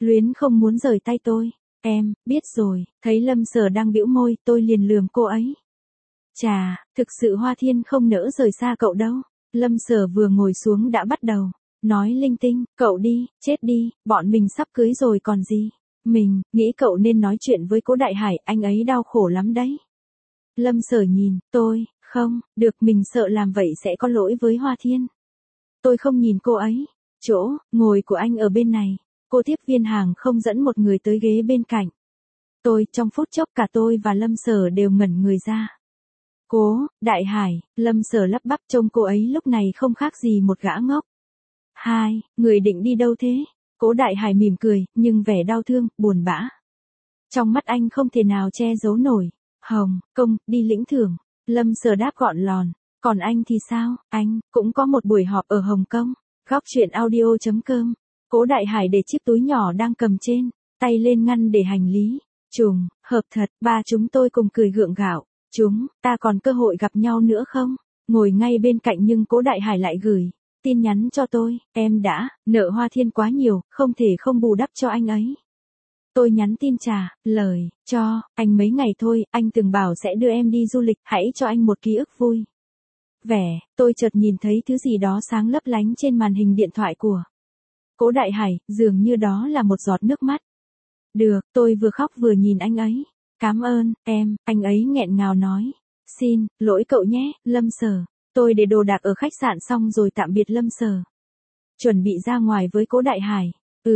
luyến không muốn rời tay tôi. Em, biết rồi, thấy Lâm Sở đang bĩu môi, tôi liền lườm cô ấy. Chà, thực sự Hoa Thiên không nỡ rời xa cậu đâu. Lâm Sở vừa ngồi xuống đã bắt đầu. Nói linh tinh, cậu đi, chết đi, bọn mình sắp cưới rồi còn gì. Mình, nghĩ cậu nên nói chuyện với Cố Đại Hải, anh ấy đau khổ lắm đấy. Lâm Sở nhìn, tôi, không, được mình sợ làm vậy sẽ có lỗi với Hoa Thiên. Tôi không nhìn cô ấy. Chỗ, ngồi của anh ở bên này. Cô tiếp viên hàng không dẫn một người tới ghế bên cạnh. Trong phút chốc cả tôi và Lâm Sở đều ngẩn người ra. Cố, Đại Hải, Lâm Sở lắp bắp trông cô ấy lúc này không khác gì một gã ngốc. Hai, người định đi đâu thế? Cố Đại Hải mỉm cười, nhưng vẻ đau thương, buồn bã. Trong mắt anh không thể nào che giấu nổi. Hồng Kông, đi lĩnh thưởng. Lâm Sở đáp gọn lòn. Còn anh thì sao? Anh cũng có một buổi họp ở Hồng Kông. Góc chuyện audio.com. Cố Đại Hải để chiếc túi nhỏ đang cầm trên tay lên ngăn để hành lý. Hợp thật, ba chúng tôi cùng cười gượng gạo. Ta còn cơ hội gặp nhau nữa không? Ngồi ngay bên cạnh nhưng Cố Đại Hải lại gửi tin nhắn cho tôi. Em đã nợ Hoa Thiên quá nhiều, không thể không bù đắp cho anh ấy. Tôi nhắn tin trả lời cho anh mấy ngày thôi, anh từng bảo sẽ đưa em đi du lịch, hãy cho anh một ký ức vui vẻ. Tôi chợt nhìn thấy thứ gì đó sáng lấp lánh trên màn hình điện thoại của Cố Đại Hải, dường như đó là một giọt nước mắt. Được, tôi vừa khóc vừa nhìn anh ấy. Cảm ơn, em, anh ấy nghẹn ngào nói. Xin lỗi cậu nhé, Lâm Sở. Tôi để đồ đạc ở khách sạn xong rồi tạm biệt Lâm Sở. Chuẩn bị ra ngoài với Cố Đại Hải.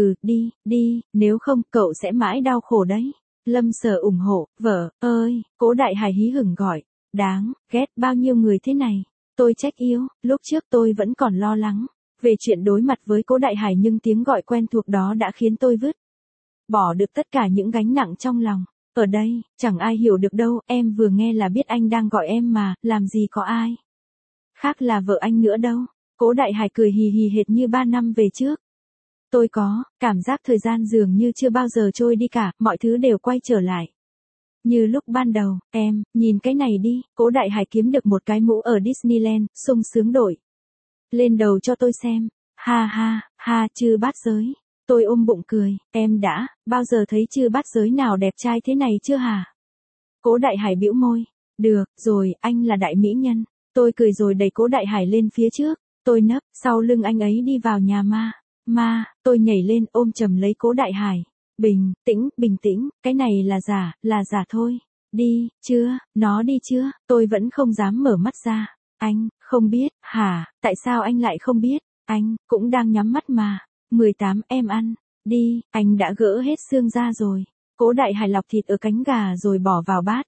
Đi, nếu không cậu sẽ mãi đau khổ đấy. Lâm Sở ủng hộ, vợ ơi, Cố Đại Hải hí hửng gọi. Đáng ghét bao nhiêu người thế này. Tôi trách yêu, lúc trước tôi vẫn còn lo lắng về chuyện đối mặt với Cố Đại Hải nhưng tiếng gọi quen thuộc đó đã khiến tôi vứt bỏ được tất cả những gánh nặng trong lòng. Ở đây, chẳng ai hiểu được đâu, em vừa nghe là biết anh đang gọi em mà, làm gì có ai khác là vợ anh nữa đâu. Cố Đại Hải cười hì hì hệt như 3 năm về trước. Tôi có cảm giác thời gian dường như chưa bao giờ trôi đi cả, mọi thứ đều quay trở lại như lúc ban đầu. Em, nhìn cái này đi, Cố Đại Hải kiếm được một cái mũ ở Disneyland, sung sướng đổi lên đầu cho tôi xem. Ha, chư bát giới. Tôi ôm bụng cười, em đã bao giờ thấy chư bát giới nào đẹp trai thế này chưa hả? Cố Đại Hải bĩu môi. Được rồi, anh là đại mỹ nhân. Tôi cười rồi đẩy Cố Đại Hải lên phía trước. Tôi nấp sau lưng anh ấy đi vào nhà ma. Tôi nhảy lên ôm chầm lấy Cố Đại Hải. Bình tĩnh, cái này là giả thôi. Đi, nó đi chưa? Tôi vẫn không dám mở mắt ra. Anh, không biết, hả? Tại sao anh lại không biết? Anh, cũng đang nhắm mắt mà. 18 em ăn. Đi, anh đã gỡ hết xương ra rồi. Cố Đại Hải lọc thịt ở cánh gà rồi bỏ vào bát.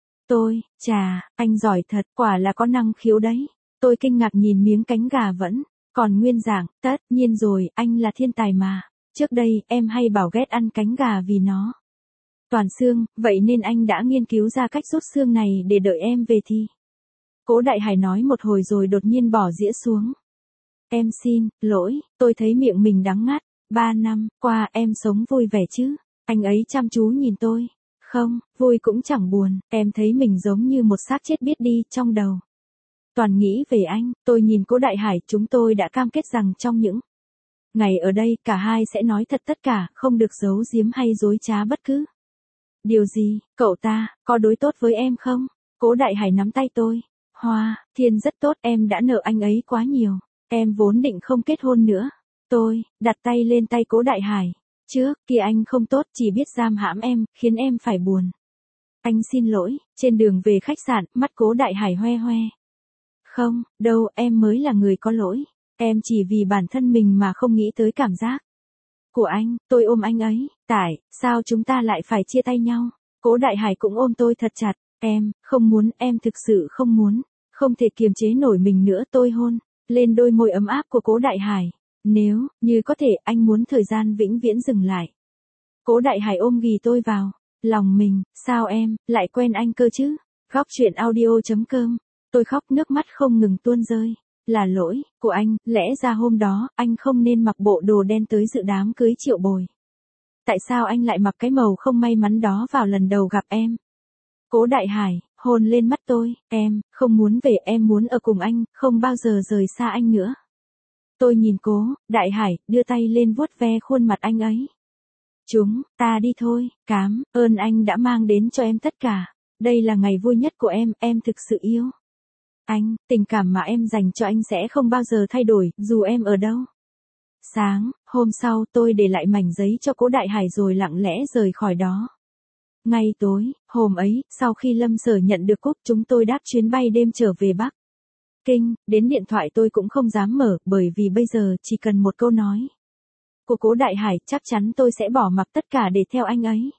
Chà, anh giỏi thật, quả là có năng khiếu đấy. Tôi kinh ngạc nhìn miếng cánh gà vẫn còn nguyên dạng, tất nhiên rồi, anh là thiên tài mà. Trước đây, em hay bảo ghét ăn cánh gà vì nó toàn xương, vậy nên anh đã nghiên cứu ra cách rút xương này để đợi em về thì. Cố Đại Hải nói một hồi rồi đột nhiên bỏ dĩa xuống. Em xin lỗi, tôi thấy miệng mình đắng ngắt. 3 năm qua em sống vui vẻ chứ? Anh ấy chăm chú nhìn tôi. Không, vui cũng chẳng buồn, em thấy mình giống như một xác chết biết đi, trong đầu toàn nghĩ về anh. Tôi nhìn Cố Đại Hải, chúng tôi đã cam kết rằng trong những ngày ở đây, cả hai sẽ nói thật tất cả, không được giấu giếm hay dối trá bất cứ điều gì. Cậu ta có đối tốt với em không? Cố Đại Hải nắm tay tôi. Hoa Thiên rất tốt, em đã nợ anh ấy quá nhiều. Em vốn định không kết hôn nữa. Tôi đặt tay lên tay Cố Đại Hải. Trước kia anh không tốt, chỉ biết giam hãm em, khiến em phải buồn. Anh xin lỗi. Trên đường về khách sạn, mắt Cố Đại Hải hoe hoe. Không, đâu, em mới là người có lỗi. Em chỉ vì bản thân mình mà không nghĩ tới cảm giác của anh. Tôi ôm anh ấy. Tại sao chúng ta lại phải chia tay nhau? Cố Đại Hải cũng ôm tôi thật chặt. Em không muốn, em thực sự không muốn. Không thể kiềm chế nổi mình nữa. Tôi hôn lên đôi môi ấm áp của Cố Đại Hải. Nếu như có thể, anh muốn thời gian vĩnh viễn dừng lại. Cố Đại Hải ôm ghì tôi vào lòng mình. Sao em lại quen anh cơ chứ? Góc chuyện audio.com. Tôi khóc, nước mắt không ngừng tuôn rơi. Là lỗi của anh, lẽ ra hôm đó anh không nên mặc bộ đồ đen tới dự đám cưới Triệu Bồi. Tại sao anh lại mặc cái màu không may mắn đó vào lần đầu gặp em? Cố Đại Hải hôn lên mắt tôi. Em không muốn về, em muốn ở cùng anh, không bao giờ rời xa anh nữa. Tôi nhìn Cố Đại Hải, đưa tay lên vuốt ve khuôn mặt anh ấy. Chúng ta đi thôi, cảm ơn anh đã mang đến cho em tất cả. Đây là ngày vui nhất của em thực sự yêu anh, tình cảm mà em dành cho anh sẽ không bao giờ thay đổi, dù em ở đâu. Sáng, hôm sau tôi để lại mảnh giấy cho Cố Đại Hải rồi lặng lẽ rời khỏi đó. Ngay tối, hôm ấy, sau khi Lâm Sở nhận được cúp chúng tôi đáp chuyến bay đêm trở về Bắc Kinh, đến điện thoại tôi cũng không dám mở, bởi vì bây giờ chỉ cần một câu nói của Cố Đại Hải, chắc chắn tôi sẽ bỏ mặc tất cả để theo anh ấy.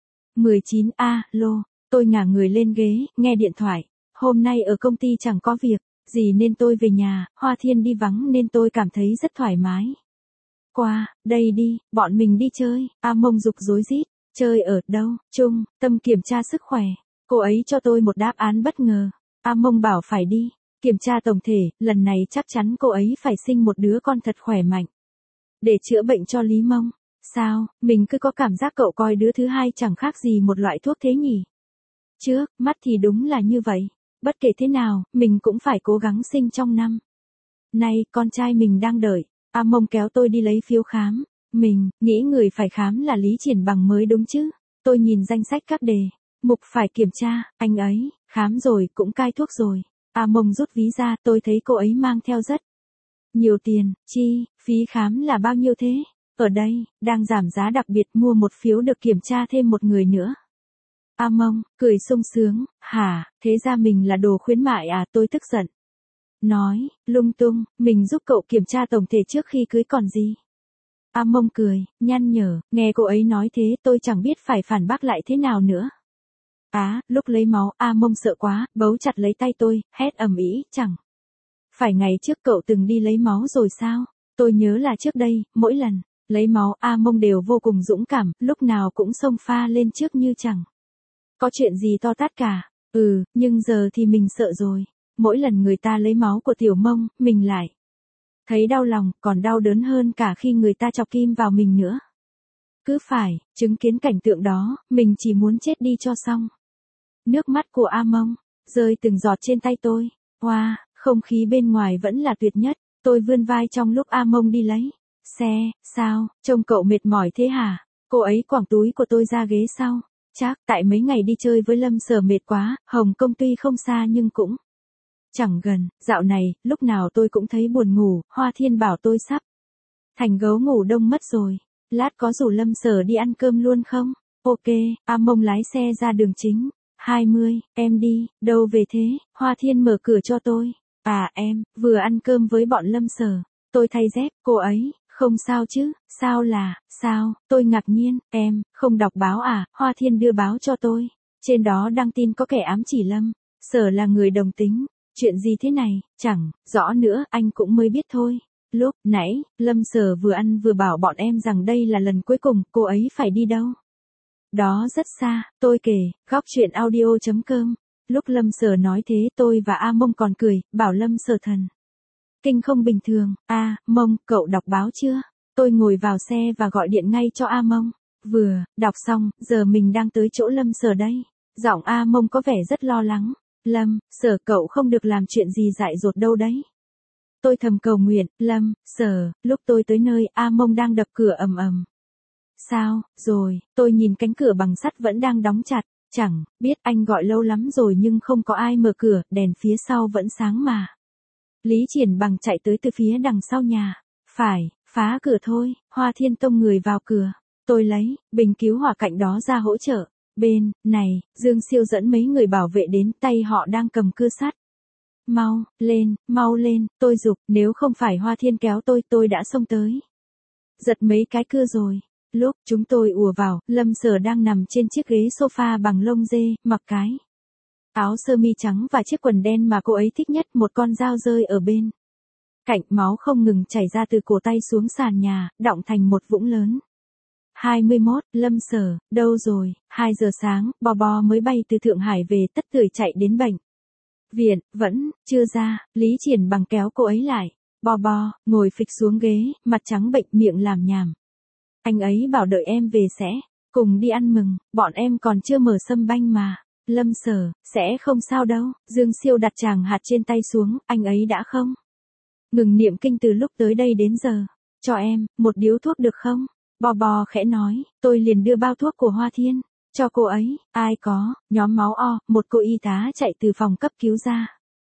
19 alo, tôi ngả người lên ghế, nghe điện thoại. Hôm nay ở công ty chẳng có việc gì nên tôi về nhà, Hoa Thiên đi vắng nên tôi cảm thấy rất thoải mái. Qua, đây đi, bọn mình đi chơi, A Mông giục rối rít. Chơi ở đâu? Trung tâm kiểm tra sức khỏe. Cô ấy cho tôi một đáp án bất ngờ. A Mông bảo phải đi kiểm tra tổng thể, lần này chắc chắn cô ấy phải sinh một đứa con thật khỏe mạnh để chữa bệnh cho Lý Mông. Sao, mình cứ có cảm giác cậu coi đứa thứ hai chẳng khác gì một loại thuốc thế nhỉ? Trước mắt thì đúng là như vậy. Bất kể thế nào, mình cũng phải cố gắng sinh trong năm nay, con trai mình đang đợi. A Mông kéo tôi đi lấy phiếu khám. Mình nghĩ người phải khám là Lý Triển Bằng mới đúng chứ. Tôi nhìn danh sách các đề mục phải kiểm tra, anh ấy khám rồi cũng cai thuốc rồi. A Mông rút ví ra, tôi thấy cô ấy mang theo rất nhiều tiền. Phí khám là bao nhiêu thế? Ở đây đang giảm giá đặc biệt, mua một phiếu được kiểm tra thêm một người nữa. A Mông cười sung sướng, hả, thế ra mình là đồ khuyến mại à? Tôi tức giận nói lung tung, mình giúp cậu kiểm tra tổng thể trước khi cưới còn gì. A Mông cười nhăn nhở, nghe cô ấy nói thế tôi chẳng biết phải phản bác lại thế nào nữa. Lúc lấy máu, A Mông sợ quá, bấu chặt lấy tay tôi, hét ầm ĩ, chẳng phải ngày trước cậu từng đi lấy máu rồi sao? Tôi nhớ là trước đây, mỗi lần lấy máu A Mông đều vô cùng dũng cảm, lúc nào cũng xông pha lên trước như chẳng có chuyện gì to tát cả. Nhưng giờ thì mình sợ rồi. Mỗi lần người ta lấy máu của Tiểu Mông, mình lại thấy đau lòng, còn đau đớn hơn cả khi người ta chọc kim vào mình nữa. Cứ phải chứng kiến cảnh tượng đó, mình chỉ muốn chết đi cho xong. Nước mắt của A Mông rơi từng giọt trên tay tôi. Wow, không khí bên ngoài vẫn là tuyệt nhất. Tôi vươn vai trong lúc A Mông đi lấy xe. Sao, trông cậu mệt mỏi thế hả? Cô ấy quẳng túi của tôi ra ghế sau. Chắc tại mấy ngày đi chơi với Lâm Sở mệt quá. Hồng Kông tuy không xa nhưng cũng chẳng gần. Dạo này, lúc nào tôi cũng thấy buồn ngủ. Hoa Thiên bảo tôi sắp thành gấu ngủ đông mất rồi. Lát có rủ Lâm Sở đi ăn cơm luôn không? Ok, A Mông lái xe ra đường chính. 20, em đi, đâu về thế? Hoa Thiên mở cửa cho tôi. Em, vừa ăn cơm với bọn Lâm Sở. Tôi thay dép, cô ấy, không sao chứ, sao? Tôi ngạc nhiên, em, không đọc báo à? Hoa Thiên đưa báo cho tôi. Trên đó đăng tin có kẻ ám chỉ Lâm Sở là người đồng tính. Chuyện gì thế này, chẳng rõ nữa, anh cũng mới biết thôi. Lúc nãy, Lâm Sở vừa ăn vừa bảo bọn em rằng đây là lần cuối cùng, cô ấy phải đi đâu? Đó rất xa, tôi kể, góc chuyện audio.com. Lúc Lâm Sở nói thế tôi và A Mông còn cười, bảo Lâm Sở thần kinh không bình thường. Mông, cậu đọc báo chưa? Tôi ngồi vào xe và gọi điện ngay cho A Mông. Vừa đọc xong, giờ mình đang tới chỗ Lâm Sở đây. Giọng A Mông có vẻ rất lo lắng. Lâm Sở, cậu không được làm chuyện gì dại dột đâu đấy. Tôi thầm cầu nguyện. Lâm Sở, lúc tôi tới nơi, A Mông đang đập cửa ầm ầm. Sao rồi? Tôi nhìn cánh cửa bằng sắt vẫn đang đóng chặt. Chẳng biết, anh gọi lâu lắm rồi nhưng không có ai mở cửa, đèn phía sau vẫn sáng mà. Lý Triển Bằng chạy tới từ phía đằng sau nhà. Phải, phá cửa thôi. Hoa Thiên tông người vào cửa. Tôi lấy bình cứu hỏa cạnh đó ra hỗ trợ. Bên này, Dương Siêu dẫn mấy người bảo vệ đến, tay họ đang cầm cưa sắt. Mau lên, tôi giục, nếu không phải Hoa Thiên kéo tôi đã xông tới. Giật mấy cái cưa rồi. Lúc chúng tôi ùa vào, Lâm Sở đang nằm trên chiếc ghế sofa bằng lông dê, mặc cái áo sơ mi trắng và chiếc quần đen mà cô ấy thích nhất, một con dao rơi ở bên cạnh, máu không ngừng chảy ra từ cổ tay xuống sàn nhà, đọng thành một vũng lớn. 21, Lâm Sở, đâu rồi? 2 giờ sáng, Bò mới bay từ Thượng Hải về, tất tưởi chạy đến bệnh viện, vẫn chưa ra. Lý Triển Bằng kéo cô ấy lại. Bò ngồi phịch xuống ghế, mặt trắng bệch, miệng làm nhảm. Anh ấy bảo đợi em về sẽ cùng đi ăn mừng, bọn em còn chưa mở sâm banh mà. Lâm Sở, sẽ không sao đâu. Dương Siêu đặt tràng hạt trên tay xuống, anh ấy đã không ngừng niệm kinh từ lúc tới đây đến giờ. Cho em một điếu thuốc được không? Bò bò khẽ nói, tôi liền đưa bao thuốc của Hoa Thiên cho cô ấy. Ai có, nhóm máu O, một cô y tá chạy từ phòng cấp cứu ra.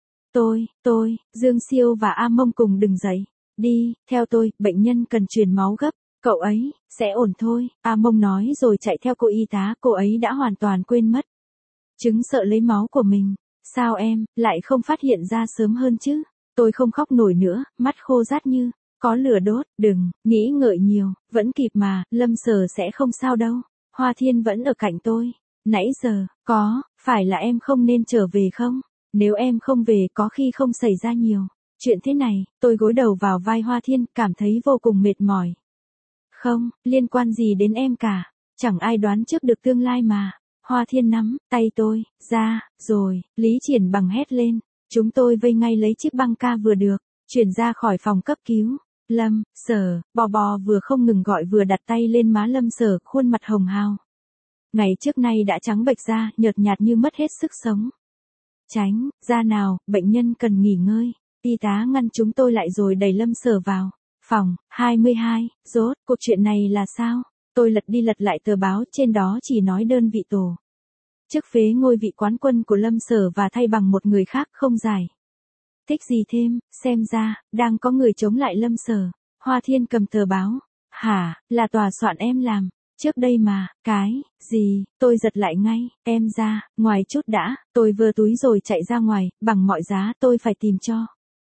Tôi, Dương Siêu và A Mông cùng đứng dậy. Đi, theo tôi, bệnh nhân cần truyền máu gấp. Cậu ấy, sẽ ổn thôi, A Mông nói rồi chạy theo cô y tá, cô ấy đã hoàn toàn quên mất. Chứng sợ lấy máu của mình. Sao em, lại không phát hiện ra sớm hơn chứ? Tôi không khóc nổi nữa, mắt khô rát như có lửa đốt. Đừng, nghĩ ngợi nhiều, vẫn kịp mà, Lâm Sở sẽ không sao đâu. Hoa Thiên vẫn ở cạnh tôi. Nãy giờ, phải là em không nên trở về không? Nếu em không về có khi không xảy ra nhiều chuyện thế này. Tôi gối đầu vào vai Hoa Thiên, cảm thấy vô cùng mệt mỏi. Không, liên quan gì đến em cả. Chẳng ai đoán trước được tương lai mà. Hoa Thiên nắm tay tôi ra, rồi, Lý Triển Bằng hét lên. Chúng tôi vây ngay lấy chiếc băng ca vừa được chuyển ra khỏi phòng cấp cứu. Lâm Sở, bò bò vừa không ngừng gọi vừa đặt tay lên má Lâm Sở, khuôn mặt hồng hào. Ngày trước nay đã trắng bệch da, nhợt nhạt như mất hết sức sống. Tránh ra nào, bệnh nhân cần nghỉ ngơi. Y tá ngăn chúng tôi lại rồi đẩy Lâm Sở vào phòng 22. Rốt cuộc chuyện này là sao? Tôi lật đi lật lại tờ báo, trên đó chỉ nói đơn vị tổ chức phế ngôi vị quán quân của Lâm Sở và thay bằng một người khác, không giải thích gì thêm. Xem ra đang có người chống lại Lâm Sở. Hoa Thiên cầm tờ báo. Hả, là tòa soạn em làm trước đây mà. Cái gì? Tôi giật lại ngay. Em ra ngoài chút đã. Tôi vơ túi rồi chạy ra ngoài, bằng mọi giá tôi phải tìm cho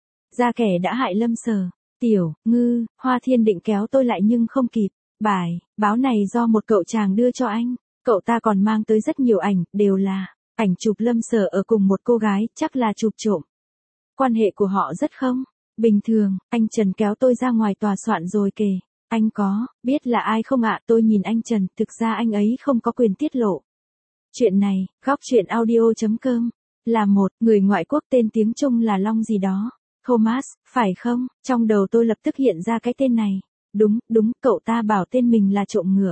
ra kẻ đã hại Lâm Sở. Tiểu Ngư, Hoa Thiên định kéo tôi lại nhưng không kịp. Báo này do một cậu chàng đưa cho anh. Cậu ta còn mang tới rất nhiều ảnh, đều là ảnh chụp Lâm Sở ở cùng một cô gái, chắc là chụp trộm. Quan hệ của họ rất không bình thường. Anh Trần kéo tôi ra ngoài tòa soạn rồi kể. Anh có biết là ai không ạ? Tôi nhìn anh Trần, thực ra anh ấy không có quyền tiết lộ chuyện này. Góc truyện audio.com là một người ngoại quốc tên tiếng Trung là Long gì đó. Thomas, phải không? Trong đầu tôi lập tức hiện ra cái tên này. Đúng, cậu ta bảo tên mình là trộm ngựa.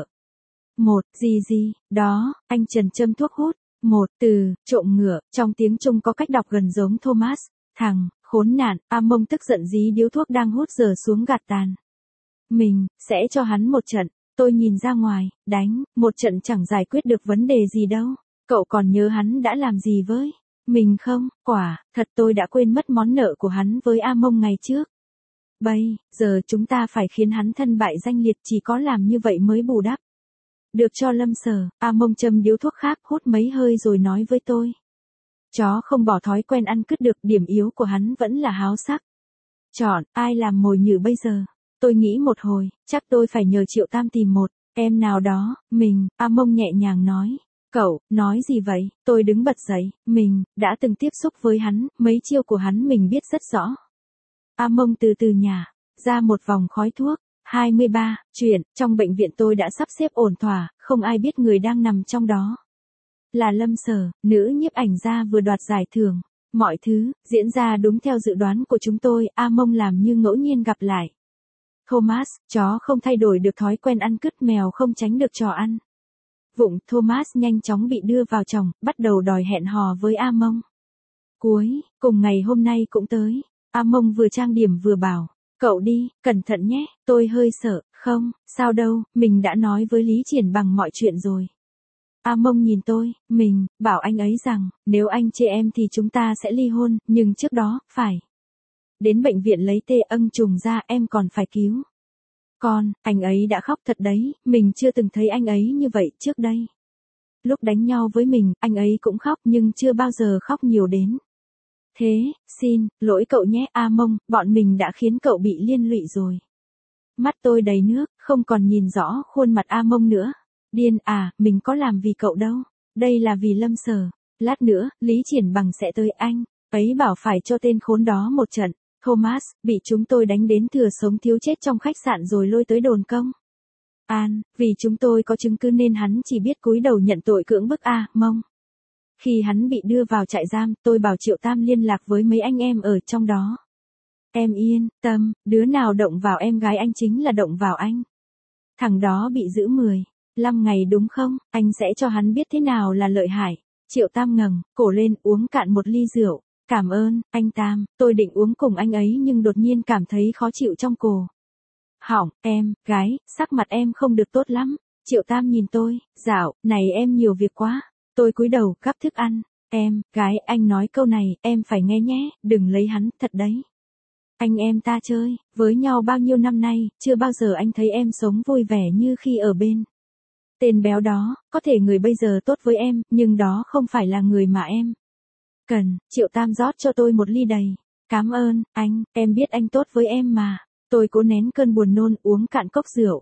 Gì, đó, anh Trần châm thuốc hút. Một từ, trộm ngựa, trong tiếng Trung có cách đọc gần giống Thomas. Thằng, khốn nạn, A Mông tức giận dí điếu thuốc đang hút giờ xuống gạt tàn. Mình, sẽ cho hắn một trận. Tôi nhìn ra ngoài, đánh, một trận chẳng giải quyết được vấn đề gì đâu. Cậu còn nhớ hắn đã làm gì với mình không? Quả, thật tôi đã quên mất món nợ của hắn với A Mông ngày trước. Bây giờ chúng ta phải khiến hắn thân bại danh liệt, chỉ có làm như vậy mới bù đắp được cho Lâm Sở. A Mông châm điếu thuốc khác, hút mấy hơi rồi nói với tôi. Chó không bỏ thói quen ăn cứt được, điểm yếu của hắn vẫn là háo sắc. Chọn, ai làm mồi nhử bây giờ? Tôi nghĩ một hồi, chắc tôi phải nhờ Triệu Tam tìm một em nào đó. Mình, A Mông nhẹ nhàng nói. Cậu, nói gì vậy? Tôi đứng bật dậy. Mình, đã từng tiếp xúc với hắn, mấy chiêu của hắn mình biết rất rõ. A Mông từ từ nhả ra một vòng khói thuốc. 23. Chuyện, trong bệnh viện tôi đã sắp xếp ổn thỏa, không ai biết người đang nằm trong đó là Lâm Sở. Nữ nhiếp ảnh gia vừa đoạt giải thưởng. Mọi thứ diễn ra đúng theo dự đoán của chúng tôi. A Mông làm như ngẫu nhiên gặp lại. Thomas, chó không thay đổi được thói quen ăn cứt, mèo không tránh được trò ăn vụng. Thomas nhanh chóng bị đưa vào chồng, bắt đầu đòi hẹn hò với A Mông. Cuối cùng ngày hôm nay cũng tới. A Mông vừa trang điểm vừa bảo. Cậu đi, cẩn thận nhé. Tôi hơi sợ. Không, sao đâu, mình đã nói với Lý Triển Bằng mọi chuyện rồi. A Mông nhìn tôi. Mình bảo anh ấy rằng, nếu anh chê em thì chúng ta sẽ ly hôn, nhưng trước đó, phải đến bệnh viện lấy tê âng trùng ra, em còn phải cứu con. Anh ấy đã khóc thật đấy, mình chưa từng thấy anh ấy như vậy trước đây. Lúc đánh nhau với mình, anh ấy cũng khóc nhưng chưa bao giờ khóc nhiều đến thế. Xin lỗi cậu nhé A Mông, bọn mình đã khiến cậu bị liên lụy rồi. Mắt tôi đầy nước, không còn nhìn rõ khuôn mặt A Mông nữa. Điên à, mình có làm vì cậu đâu. Đây là vì Lâm Sở. Lát nữa, Lý Triển Bằng sẽ tới, anh ấy bảo phải cho tên khốn đó một trận. Thomas, bị chúng tôi đánh đến thừa sống thiếu chết trong khách sạn rồi lôi tới đồn công an, vì chúng tôi có chứng cứ nên hắn chỉ biết cúi đầu nhận tội cưỡng bức A Mông. Khi hắn bị đưa vào trại giam, tôi bảo Triệu Tam liên lạc với mấy anh em ở trong đó. Em yên tâm, đứa nào động vào em gái anh chính là động vào anh. Thằng đó bị giữ 15 ngày đúng không? Anh sẽ cho hắn biết thế nào là lợi hại. Triệu Tam ngẩng cổ lên, uống cạn một ly rượu. Cảm ơn, anh Tam. Tôi định uống cùng anh ấy nhưng đột nhiên cảm thấy khó chịu trong cổ Hỏng, em, gái, sắc mặt em không được tốt lắm. Triệu Tam nhìn tôi, dạo, này em nhiều việc quá. Tôi cúi đầu, gắp thức ăn. Em, gái, anh nói câu này, em phải nghe nhé, đừng lấy hắn, thật đấy. Anh em ta chơi, với nhau bao nhiêu năm nay, chưa bao giờ anh thấy em sống vui vẻ như khi ở bên. Tên béo đó, có thể người bây giờ tốt với em, nhưng đó không phải là người mà em cần. Triệu Tam rót cho tôi một ly đầy. Cảm ơn, anh, em biết anh tốt với em mà. Tôi cố nén cơn buồn nôn uống cạn cốc rượu.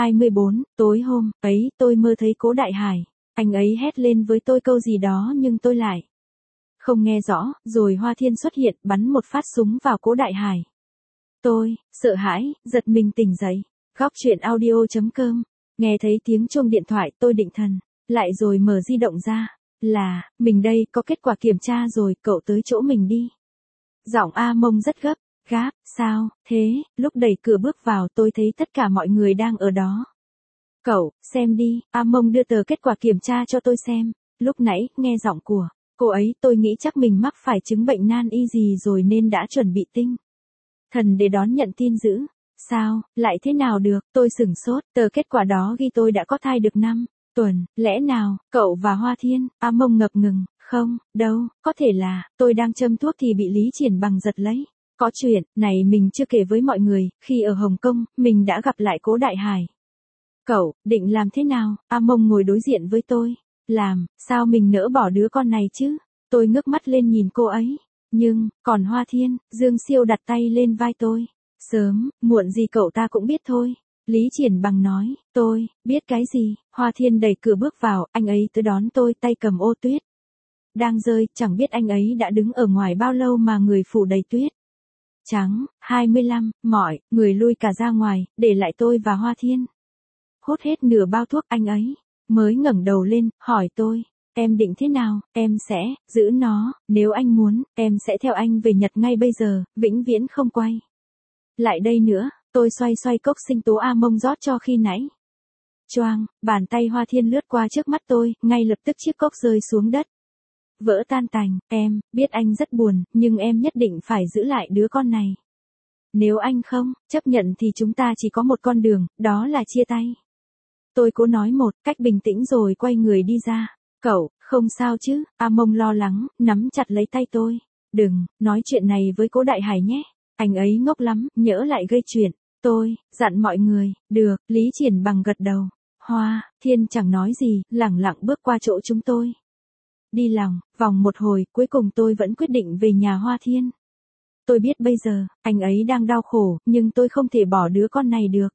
24, tối hôm ấy tôi mơ thấy Cố Đại Hải. Anh ấy hét lên với tôi câu gì đó nhưng tôi lại không nghe rõ, rồi Hoa Thiên xuất hiện bắn một phát súng vào Cố Đại Hải. Tôi, sợ hãi, giật mình tỉnh dậy. Góc chuyện audio.com. Nghe thấy tiếng chuông điện thoại tôi định thần, lại rồi mở di động ra. Là, mình đây có kết quả kiểm tra rồi, cậu tới chỗ mình đi. Giọng A Mông rất gấp. Gáp, sao, thế, lúc đẩy cửa bước vào tôi thấy tất cả mọi người đang ở đó. Cậu, xem đi, A Mông đưa tờ kết quả kiểm tra cho tôi xem. Lúc nãy, nghe giọng của cô ấy tôi nghĩ chắc mình mắc phải chứng bệnh nan y gì rồi nên đã chuẩn bị tinh thần để đón nhận tin dữ. Sao, lại thế nào được, tôi sửng sốt, tờ kết quả đó ghi tôi đã có thai được 5 tuần, lẽ nào, cậu và Hoa Thiên, A Mông ngập ngừng, không, đâu, có thể là, tôi đang châm thuốc thì bị Lý Triển Bằng giật lấy. Có chuyện, này mình chưa kể với mọi người, khi ở Hồng Kông, mình đã gặp lại Cố Đại Hải. Cậu, định làm thế nào? A Mông ngồi đối diện với tôi. Làm, sao mình nỡ bỏ đứa con này chứ? Tôi ngước mắt lên nhìn cô ấy. Nhưng, còn Hoa Thiên, Dương Siêu đặt tay lên vai tôi. Sớm, muộn gì cậu ta cũng biết thôi. Lý Triển Bằng nói, tôi, biết cái gì? Hoa Thiên đẩy cửa bước vào, anh ấy tới đón tôi tay cầm ô tuyết. Đang rơi, chẳng biết anh ấy đã đứng ở ngoài bao lâu mà người phủ đầy tuyết. Trắng, 25, mọi người lui cả ra ngoài, để lại tôi và Hoa Thiên. Hốt hết nửa bao thuốc anh ấy, mới ngẩng đầu lên, hỏi tôi, em định thế nào, em sẽ, giữ nó, nếu anh muốn, em sẽ theo anh về Nhật ngay bây giờ, vĩnh viễn không quay. Lại đây nữa, tôi xoay xoay cốc sinh tố A Mông rót cho khi nãy. Choang, bàn tay Hoa Thiên lướt qua trước mắt tôi, ngay lập tức chiếc cốc rơi xuống đất. Vỡ tan tành, em, biết anh rất buồn, nhưng em nhất định phải giữ lại đứa con này. Nếu anh không, chấp nhận thì chúng ta chỉ có một con đường, đó là chia tay. Tôi cố nói một cách bình tĩnh rồi quay người đi ra. Cậu, không sao chứ, A Mông lo lắng, nắm chặt lấy tay tôi. Đừng, nói chuyện này với Cố Đại Hải nhé. Anh ấy ngốc lắm, nhỡ lại gây chuyện. Tôi, dặn mọi người, được, Lý Triển Bằng gật đầu. Hoa Thiên chẳng nói gì, lẳng lặng bước qua chỗ chúng tôi. Đi lòng, vòng một hồi, cuối cùng tôi vẫn quyết định về nhà Hoa Thiên. Tôi biết bây giờ, anh ấy đang đau khổ, nhưng tôi không thể bỏ đứa con này được.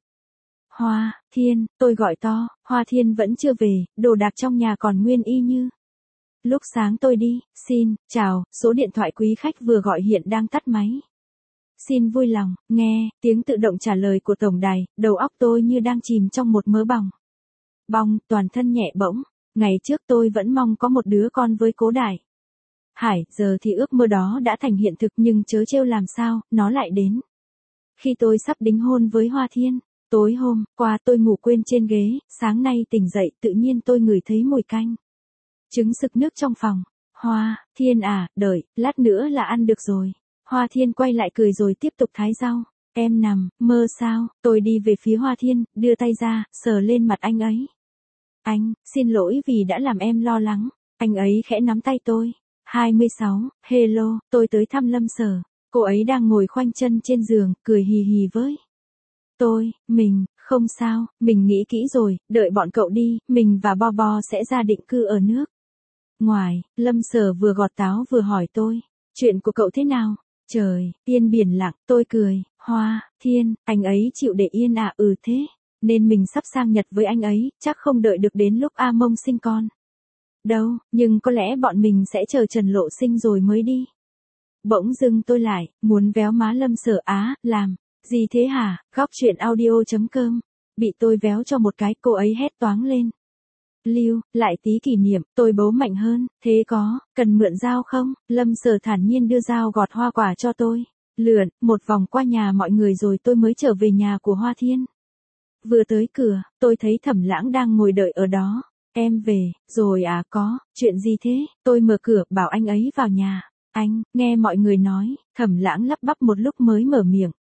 Hoa Thiên, tôi gọi to, Hoa Thiên vẫn chưa về, đồ đạc trong nhà còn nguyên y như. Lúc sáng tôi đi, xin, chào, số điện thoại quý khách vừa gọi hiện đang tắt máy. Xin vui lòng, nghe, tiếng tự động trả lời của tổng đài, đầu óc tôi như đang chìm trong một mớ bòng. Bong, toàn thân nhẹ bỗng. Ngày trước tôi vẫn mong có một đứa con với Cố Đại Hải, giờ thì ước mơ đó đã thành hiện thực nhưng chớ trêu làm sao, nó lại đến. Khi tôi sắp đính hôn với Hoa Thiên, tối hôm qua tôi ngủ quên trên ghế, sáng nay tỉnh dậy tự nhiên tôi ngửi thấy mùi canh trứng sực nước trong phòng. Hoa Thiên à, đợi, lát nữa là ăn được rồi. Hoa Thiên quay lại cười rồi tiếp tục thái rau. Em nằm, mơ sao? Tôi đi về phía Hoa Thiên, đưa tay ra, sờ lên mặt anh ấy. Anh, xin lỗi vì đã làm em lo lắng. Anh ấy khẽ nắm tay tôi. 26, hello, tôi tới thăm Lâm Sở. Cô ấy đang ngồi khoanh chân trên giường, cười hì hì với tôi. Mình, không sao, mình nghĩ kỹ rồi, đợi bọn cậu đi, mình và Bo Bo sẽ ra định cư ở nước ngoài. Lâm Sở vừa gọt táo vừa hỏi tôi, chuyện của cậu thế nào? Trời, yên biển lặng, tôi cười. Hoa Thiên, anh ấy chịu để yên à? Ừ thế. Nên mình sắp sang Nhật với anh ấy, chắc không đợi được đến lúc A Mông sinh con đâu, nhưng có lẽ bọn mình sẽ chờ Trần Lộ sinh rồi mới đi. Bỗng dưng tôi lại, muốn véo má Lâm Sở. Á, làm gì thế hả? Góc chuyện audio.com. Bị tôi véo cho một cái, cô ấy hét toáng lên. Lưu, lại tí kỷ niệm, tôi bấu mạnh hơn, thế có, cần mượn dao không? Lâm Sở thản nhiên đưa dao gọt hoa quả cho tôi. Lượn, một vòng qua nhà mọi người rồi tôi mới trở về nhà của Hoa Thiên. Vừa tới cửa, tôi thấy Thẩm Lãng đang ngồi đợi ở đó. Em về, rồi à? Có, chuyện gì thế? Tôi mở cửa, bảo anh ấy vào nhà. Anh, nghe mọi người nói, Thẩm Lãng lắp bắp một lúc mới mở miệng.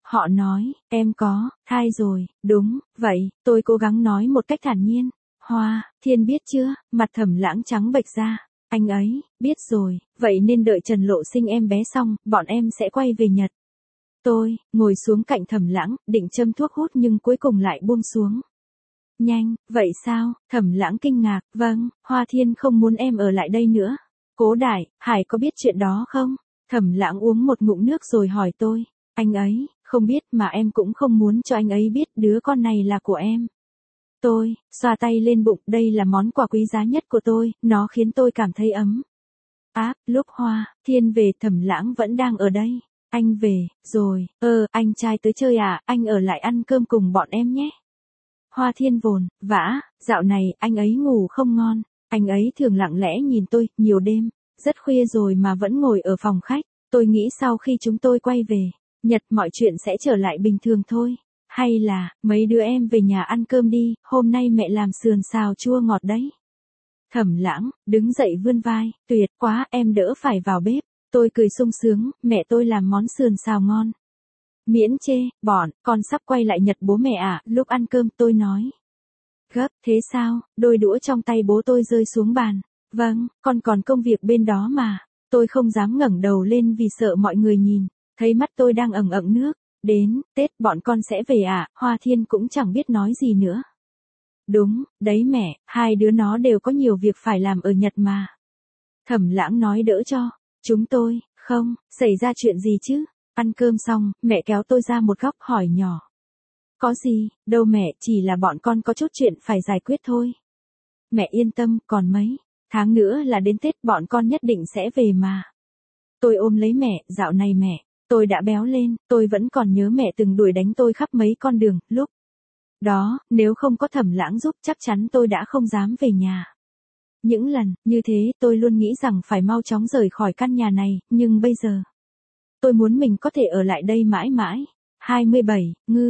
Họ nói, em có, thai rồi, đúng, vậy, tôi cố gắng nói một cách thản nhiên. Hoa, Thiên biết chưa, mặt Thẩm Lãng trắng bệch ra. Anh ấy, biết rồi, vậy nên đợi Trần Lộ sinh em bé xong, bọn em sẽ quay về Nhật. Tôi, ngồi xuống cạnh Thẩm Lãng, định châm thuốc hút nhưng cuối cùng lại buông xuống. Nhanh, vậy sao, Thẩm Lãng kinh ngạc, vâng, Hoa Thiên không muốn em ở lại đây nữa. Cố Đại, Hải có biết chuyện đó không? Thẩm Lãng uống một ngụm nước rồi hỏi tôi, anh ấy, không biết mà em cũng không muốn cho anh ấy biết đứa con này là của em. Tôi, xoa tay lên bụng, đây là món quà quý giá nhất của tôi, nó khiến tôi cảm thấy ấm áp. Lúc Hoa Thiên về Thẩm Lãng vẫn đang ở đây. Anh về, rồi, anh trai tới chơi à, anh ở lại ăn cơm cùng bọn em nhé. Hoa Thiên vồn vã, dạo này anh ấy ngủ không ngon, anh ấy thường lặng lẽ nhìn tôi, nhiều đêm, rất khuya rồi mà vẫn ngồi ở phòng khách. Tôi nghĩ sau khi chúng tôi quay về Nhật mọi chuyện sẽ trở lại bình thường thôi. Hay là, mấy đứa em về nhà ăn cơm đi, hôm nay mẹ làm sườn xào chua ngọt đấy. Thẩm Lãng, đứng dậy vươn vai, tuyệt quá, em đỡ phải vào bếp. Tôi cười sung sướng, mẹ tôi làm món sườn xào ngon. Miễn chê, con sắp quay lại Nhật bố mẹ à, lúc ăn cơm tôi nói. Gấp, thế sao, đôi đũa trong tay bố tôi rơi xuống bàn. Vâng, con còn công việc bên đó mà. Tôi không dám ngẩng đầu lên vì sợ mọi người nhìn, thấy mắt tôi đang ẩn ẩn nước. Đến, Tết bọn con sẽ về à, Hoa Thiên cũng chẳng biết nói gì nữa. Đúng, đấy mẹ, hai đứa nó đều có nhiều việc phải làm ở Nhật mà. Thẩm Lãng nói đỡ cho. Chúng tôi, không, xảy ra chuyện gì chứ? Ăn cơm xong, mẹ kéo tôi ra một góc hỏi nhỏ. Có gì, đâu mẹ, chỉ là bọn con có chút chuyện phải giải quyết thôi. Mẹ yên tâm, còn mấy tháng nữa là đến Tết bọn con nhất định sẽ về mà. Tôi ôm lấy mẹ, dạo này mẹ, tôi đã béo lên, tôi vẫn còn nhớ mẹ từng đuổi đánh tôi khắp mấy con đường, lúc đó, nếu không có Thẩm Lãng giúp chắc chắn tôi đã không dám về nhà. Những lần như thế tôi luôn nghĩ rằng phải mau chóng rời khỏi căn nhà này, nhưng bây giờ, tôi muốn mình có thể ở lại đây mãi mãi. 27,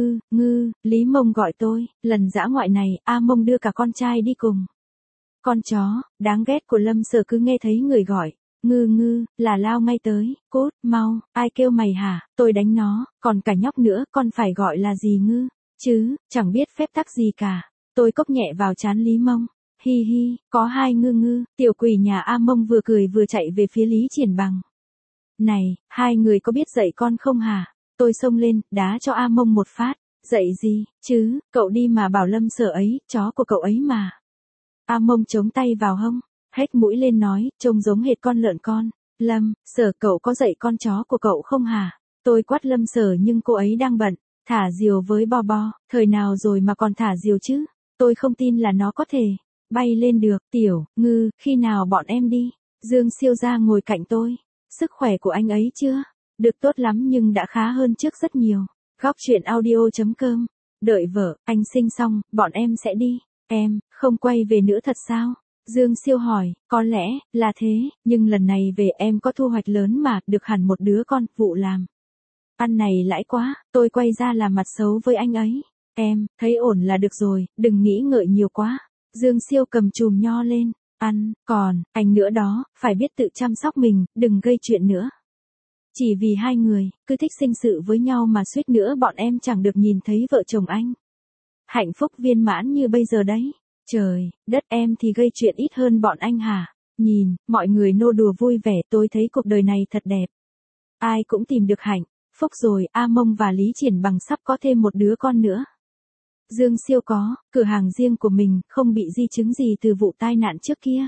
Lý Mông gọi tôi, lần dã ngoại này, A Mông đưa cả con trai đi cùng. Con chó, đáng ghét của Lâm Sở cứ nghe thấy người gọi, là lao ngay tới, cút, mau, ai kêu mày hả, tôi đánh nó, còn cả nhóc nữa, con phải gọi là gì chứ, chẳng biết phép tắc gì cả. Tôi cốc nhẹ vào trán Lý Mông. Hi hi, có hai tiểu quỷ nhà A Mông vừa cười vừa chạy về phía Lý Triển Bằng. Này, hai người có biết dạy con không hả? Tôi xông lên, đá cho A Mông một phát. Dạy gì, chứ, cậu đi mà bảo Lâm Sở ấy, chó của cậu ấy mà. A Mông chống tay vào hông, hét mũi lên nói, trông giống hệt con lợn con. Lâm, Sở cậu có dạy con chó của cậu không hả? Tôi quát Lâm Sở nhưng cô ấy đang bận, thả diều với Bo Bo, thời nào rồi mà còn thả diều chứ? Tôi không tin là nó có thể bay lên được. Tiểu, khi nào bọn em đi? Dương Siêu ra ngồi cạnh tôi. Sức khỏe của anh ấy chưa? Được tốt lắm nhưng đã khá hơn trước rất nhiều. Góc chuyện audio.com. Đợi vợ, anh sinh xong, bọn em sẽ đi. Em, không quay về nữa thật sao? Dương Siêu hỏi, có lẽ, là thế, nhưng lần này về em có thu hoạch lớn mà, được hẳn một đứa con, vụ làm. Ăn này lãi quá, tôi quay ra làm mặt xấu với anh ấy. Em, thấy ổn là được rồi, đừng nghĩ ngợi nhiều quá. Dương Siêu cầm chùm nho lên, ăn, còn, anh nữa đó, phải biết tự chăm sóc mình, đừng gây chuyện nữa. Chỉ vì hai người, cứ thích sinh sự với nhau mà suýt nữa bọn em chẳng được nhìn thấy vợ chồng anh. Hạnh phúc viên mãn như bây giờ đấy. Trời, đất em thì gây chuyện ít hơn bọn anh hả? Nhìn, mọi người nô đùa vui vẻ, tôi thấy cuộc đời này thật đẹp. Ai cũng tìm được hạnh phúc rồi, A Mông và Lý Triển Bằng sắp có thêm một đứa con nữa. Dương Siêu có cửa hàng riêng của mình, không bị di chứng gì từ vụ tai nạn trước kia.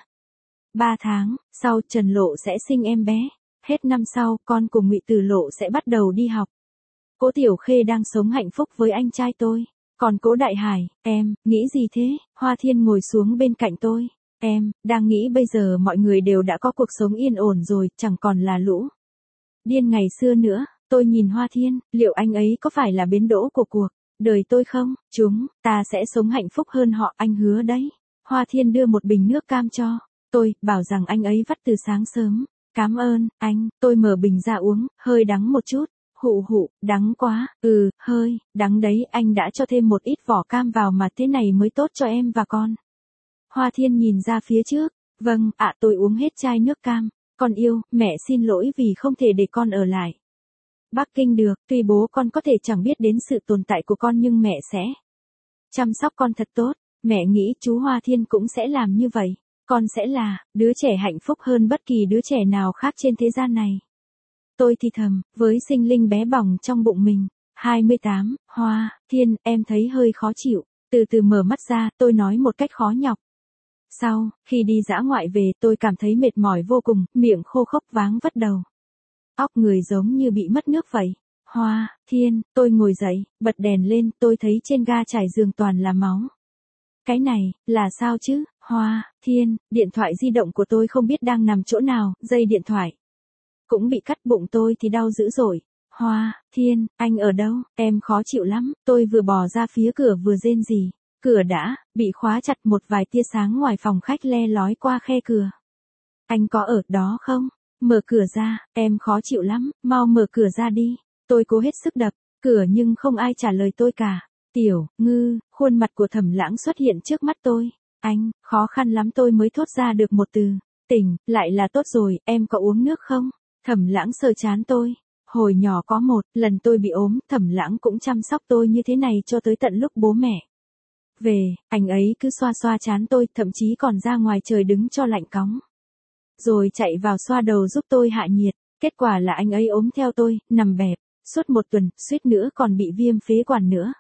3 tháng sau Trần Lộ sẽ sinh em bé. Hết năm sau, con của Ngụy Tử Lộ sẽ bắt đầu đi học. Cố Tiểu Khê đang sống hạnh phúc với anh trai tôi. Còn Cố Đại Hải, em, nghĩ gì thế? Hoa Thiên ngồi xuống bên cạnh tôi. Em, đang nghĩ bây giờ mọi người đều đã có cuộc sống yên ổn rồi, chẳng còn là lũ điên ngày xưa nữa. Tôi nhìn Hoa Thiên, liệu anh ấy có phải là bến đỗ của cuộc đời tôi không? Ta sẽ sống hạnh phúc hơn họ, anh hứa đấy. Hoa Thiên đưa một bình nước cam cho tôi, bảo rằng anh ấy vắt từ sáng sớm. Cảm ơn, anh, tôi mở bình ra uống, hơi đắng một chút. Hụ, đắng quá, hơi, đắng đấy, anh đã cho thêm một ít vỏ cam vào mà thế này mới tốt cho em và con. Hoa Thiên nhìn ra phía trước, vâng, tôi uống hết chai nước cam. Con yêu, mẹ xin lỗi vì không thể để con ở lại Bắc Kinh được, tuy bố con có thể chẳng biết đến sự tồn tại của con nhưng mẹ sẽ chăm sóc con thật tốt. Mẹ nghĩ chú Hoa Thiên cũng sẽ làm như vậy. Con sẽ là đứa trẻ hạnh phúc hơn bất kỳ đứa trẻ nào khác trên thế gian này. Tôi thì thầm, với sinh linh bé bỏng trong bụng mình. 28, Hoa Thiên, em thấy hơi khó chịu. Từ từ mở mắt ra, tôi nói một cách khó nhọc. Sau, khi đi dã ngoại về, tôi cảm thấy mệt mỏi vô cùng, miệng khô khốc váng vất đầu. Óc người giống như bị mất nước vậy. Hoa Thiên, tôi ngồi dậy, bật đèn lên, tôi thấy trên ga trải giường toàn là máu. Cái này, là sao chứ? Hoa Thiên, điện thoại di động của tôi không biết đang nằm chỗ nào, dây điện thoại cũng bị cắt, bụng tôi thì đau dữ dội. Hoa Thiên, anh ở đâu? Em khó chịu lắm. Tôi vừa bò ra phía cửa vừa rên rỉ. Cửa đã bị khóa chặt, một vài tia sáng ngoài phòng khách le lói qua khe cửa. Anh có ở đó không? Mở cửa ra, em khó chịu lắm, mau mở cửa ra đi. Tôi cố hết sức đập cửa nhưng không ai trả lời tôi cả. Tiểu Ngư, khuôn mặt của Thẩm Lãng xuất hiện trước mắt tôi. Anh, khó khăn lắm tôi mới thốt ra được một từ. Tỉnh, lại là tốt rồi, em có uống nước không? Thẩm Lãng sờ trán tôi. Hồi nhỏ có một lần tôi bị ốm, Thẩm Lãng cũng chăm sóc tôi như thế này cho tới tận lúc bố mẹ về, anh ấy cứ xoa xoa trán tôi, thậm chí còn ra ngoài trời đứng cho lạnh cóng. Rồi chạy vào xoa đầu giúp tôi hạ nhiệt. Kết quả là anh ấy ốm theo tôi, nằm bẹp suốt một tuần, suýt nữa còn bị viêm phế quản nữa.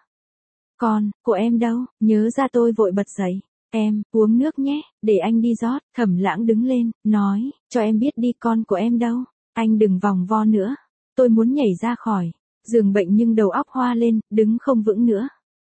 Con của em đâu? Nhớ ra tôi vội bật dậy. Em, uống nước nhé, để anh đi rót. Thẩm Lãng đứng lên, nói, cho em biết đi, con của em đâu? Anh đừng vòng vo nữa. Tôi muốn nhảy ra khỏi giường bệnh nhưng đầu óc hoa lên, đứng không vững nữa.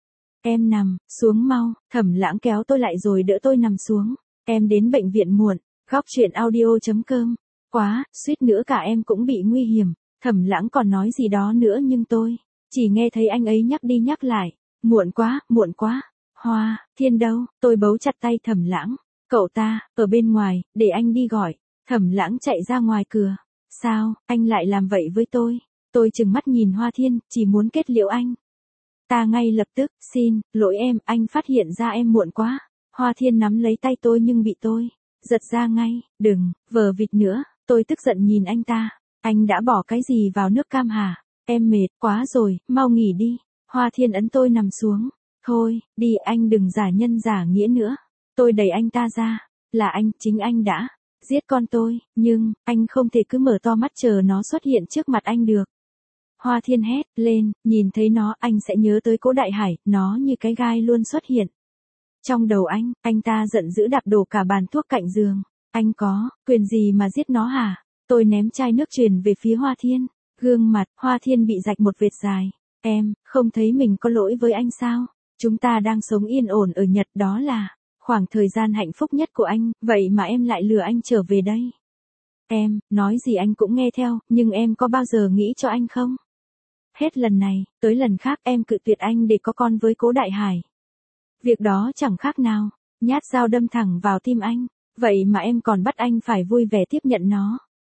Em nằm xuống mau. Thẩm Lãng kéo tôi lại rồi đỡ tôi nằm xuống. Em đến bệnh viện muộn. Góc truyện audio.com. Quá, suýt nữa cả em cũng bị nguy hiểm. Thẩm Lãng còn nói gì đó nữa nhưng tôi chỉ nghe thấy anh ấy nhắc đi nhắc lại. Muộn quá, muộn quá. Hoa Thiên đâu? Tôi bấu chặt tay Thẩm Lãng. Cậu ta, ở bên ngoài, để anh đi gọi. Thẩm Lãng chạy ra ngoài cửa. Sao, anh lại làm vậy với tôi? Tôi trừng mắt nhìn Hoa Thiên, chỉ muốn kết liễu anh ta ngay lập tức. Xin lỗi em, anh phát hiện ra em muộn quá. Hoa Thiên nắm lấy tay tôi nhưng bị tôi giật ra ngay. Đừng vờ vịt nữa. Tôi tức giận nhìn anh ta. Anh đã bỏ cái gì vào nước cam hả? Em mệt quá rồi, mau nghỉ đi. Hoa Thiên ấn tôi nằm xuống. Thôi, đi, anh đừng giả nhân giả nghĩa nữa. Tôi đẩy anh ta ra. Là anh, chính anh đã giết con tôi, nhưng anh không thể cứ mở to mắt chờ nó xuất hiện trước mặt anh được. Hoa Thiên hét lên, nhìn thấy nó anh sẽ nhớ tới Cố Đại Hải, nó như cái gai luôn xuất hiện trong đầu anh ta giận dữ đạp đổ cả bàn thuốc cạnh giường. Anh có quyền gì mà giết nó hả? Tôi ném chai nước truyền về phía Hoa Thiên. Gương mặt Hoa Thiên bị rạch một vệt dài. Em không thấy mình có lỗi với anh sao? Chúng ta đang sống yên ổn ở Nhật, đó là khoảng thời gian hạnh phúc nhất của anh, vậy mà em lại lừa anh trở về đây. Em nói gì anh cũng nghe theo, nhưng em có bao giờ nghĩ cho anh không? Hết lần này tới lần khác em cự tuyệt anh để có con với Cố Đại Hải. Việc đó chẳng khác nào nhát dao đâm thẳng vào tim anh, vậy mà em còn bắt anh phải vui vẻ tiếp nhận nó.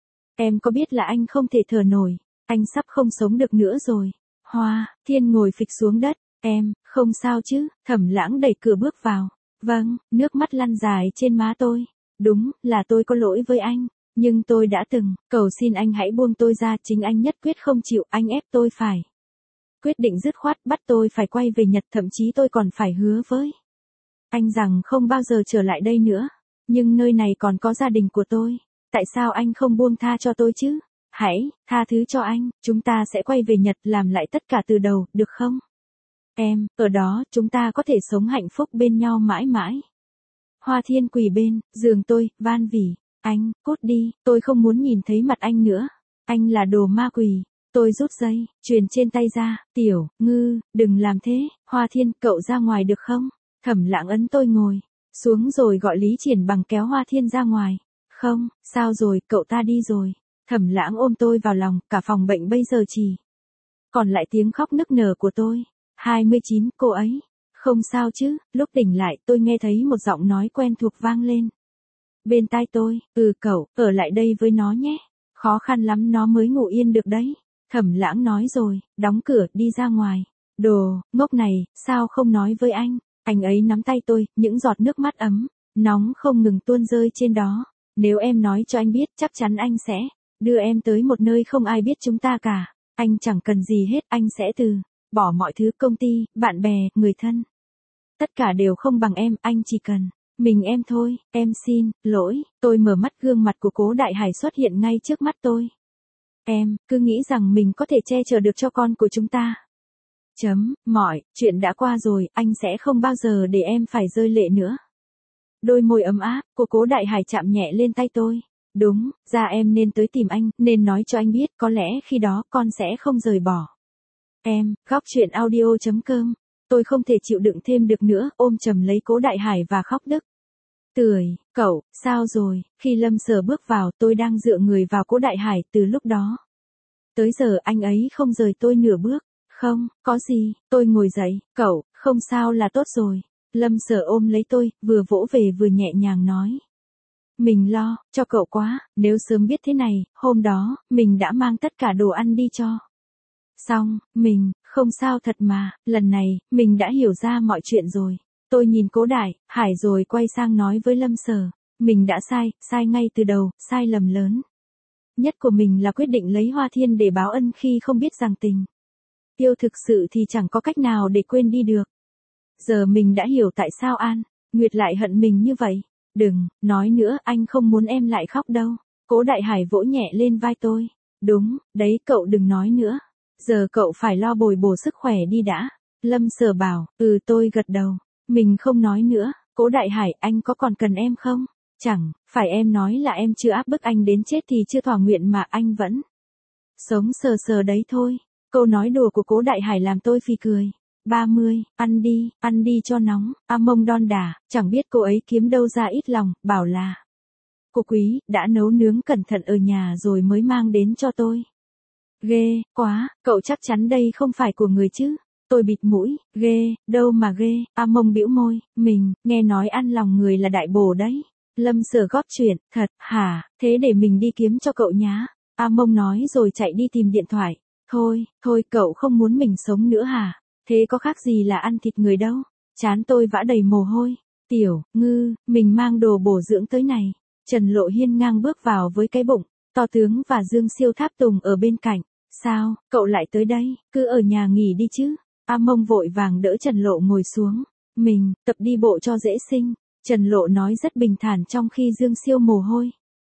Em có biết là anh không thể thở nổi, anh sắp không sống được nữa rồi. Hoa Thiên ngồi phịch xuống đất. Em không sao chứ? Thẩm Lãng đẩy cửa bước vào. Vâng, nước mắt lăn dài trên má tôi. Đúng là tôi có lỗi với anh, nhưng tôi đã từng cầu xin anh hãy buông tôi ra, chính anh nhất quyết không chịu, anh ép tôi phải quyết định dứt khoát bắt tôi phải quay về Nhật, thậm chí tôi còn phải hứa với anh rằng không bao giờ trở lại đây nữa. Nhưng nơi này còn có gia đình của tôi. Tại sao anh không buông tha cho tôi chứ? Hãy tha thứ cho anh, chúng ta sẽ quay về Nhật làm lại tất cả từ đầu, được không? Em, ở đó chúng ta có thể sống hạnh phúc bên nhau mãi mãi. Hoa Thiên quỳ bên giường tôi, van vỉ. Anh, cút đi, tôi không muốn nhìn thấy mặt anh nữa. Anh là đồ ma quỷ. Tôi rút dây chuyền trên tay ra. Tiểu Ngư, đừng làm thế. Hoa Thiên, cậu ra ngoài được không? Thẩm Lãng ấn tôi ngồi xuống rồi gọi Lý Triển Bằng kéo Hoa Thiên ra ngoài. Không, sao rồi, cậu ta đi rồi. Thẩm Lãng ôm tôi vào lòng, cả phòng bệnh bây giờ chỉ còn lại tiếng khóc nức nở của tôi. 29, cô ấy không sao chứ? Lúc tỉnh lại, tôi nghe thấy một giọng nói quen thuộc vang lên bên tai tôi. Cậu, ở lại đây với nó nhé. Khó khăn lắm nó mới ngủ yên được đấy. Thẩm Lãng nói rồi, đóng cửa, đi ra ngoài. Đồ ngốc này, sao không nói với anh? Anh ấy nắm tay tôi, những giọt nước mắt ấm nóng không ngừng tuôn rơi trên đó. Nếu em nói cho anh biết, chắc chắn anh sẽ đưa em tới một nơi không ai biết chúng ta cả. Anh chẳng cần gì hết, anh sẽ từ bỏ mọi thứ, công ty, bạn bè, người thân. Tất cả đều không bằng em, anh chỉ cần mình em thôi, em xin lỗi. Tôi mở mắt, gương mặt của Cố Đại Hải xuất hiện ngay trước mắt tôi. Em cứ nghĩ rằng mình có thể che chở được cho con của chúng ta. Mọi chuyện đã qua rồi, anh sẽ không bao giờ để em phải rơi lệ nữa. Đôi môi ấm áp của Cố Đại Hải chạm nhẹ lên tay tôi. Đúng ra em nên tới tìm anh, nên nói cho anh biết, có lẽ khi đó con sẽ không rời bỏ em. Góc chuyện audio.com. Tôi không thể chịu đựng thêm được nữa, ôm chầm lấy Cố Đại Hải và khóc nức. Tười, cậu, sao rồi? Khi Lâm Sở bước vào, tôi đang dựa người vào Cố Đại Hải từ lúc đó tới giờ anh ấy không rời tôi nửa bước. Không, có gì, tôi ngồi dậy, cậu, không sao là tốt rồi. Lâm Sở ôm lấy tôi, vừa vỗ về vừa nhẹ nhàng nói. Mình lo cho cậu quá, nếu sớm biết thế này, hôm đó, mình đã mang tất cả đồ ăn đi cho. Xong, mình, không sao thật mà, lần này, mình đã hiểu ra mọi chuyện rồi. Tôi nhìn Cố Đại Hải rồi quay sang nói với Lâm Sở. Mình đã sai ngay từ đầu, sai lầm lớn nhất của mình là quyết định lấy Hoa Thiên để báo ân khi không biết rằng tình yêu thực sự thì chẳng có cách nào để quên đi được. Giờ mình đã hiểu tại sao An Nguyệt lại hận mình như vậy. Đừng nói nữa, anh không muốn em lại khóc đâu. Cố Đại Hải vỗ nhẹ lên vai tôi. Đúng, đấy, cậu đừng nói nữa. Giờ cậu phải lo bồi bổ sức khỏe đi đã. Lâm Sở bảo. Tôi gật đầu. Mình không nói nữa. Cố Đại Hải, anh có còn cần em không? Chẳng phải em nói là em chưa áp bức anh đến chết thì chưa thỏa nguyện mà anh vẫn sống sờ sờ đấy thôi. Câu nói đùa của Cố Đại Hải làm tôi phì cười. 30, ăn đi cho nóng. A Mông đon đả, chẳng biết cô ấy kiếm đâu ra ít lòng, bảo là cô Quý đã nấu nướng cẩn thận ở nhà rồi mới mang đến cho tôi. Ghê quá, cậu chắc chắn đây không phải của người chứ? Tôi bịt mũi. Ghê, đâu mà ghê. A Mông bĩu môi. Mình nghe nói ăn lòng người là đại bổ đấy. Lâm Sở góp chuyện. Thật hả? Thế để mình đi kiếm cho cậu nhá. A Mông nói rồi chạy đi tìm điện thoại. Thôi cậu không muốn mình sống nữa hả? Thế có khác gì là ăn thịt người đâu. Trán tôi vã đầy mồ hôi. Tiểu Ngư, mình mang đồ bổ dưỡng tới này. Trần Lộ Hiên ngang bước vào với cái bụng to tướng và Dương Siêu Tháp Tùng ở bên cạnh. Sao, cậu lại tới đây, cứ ở nhà nghỉ đi chứ. A Mông vội vàng đỡ Trần Lộ ngồi xuống. Mình tập đi bộ cho dễ sinh. Trần Lộ nói rất bình thản trong khi Dương Siêu mồ hôi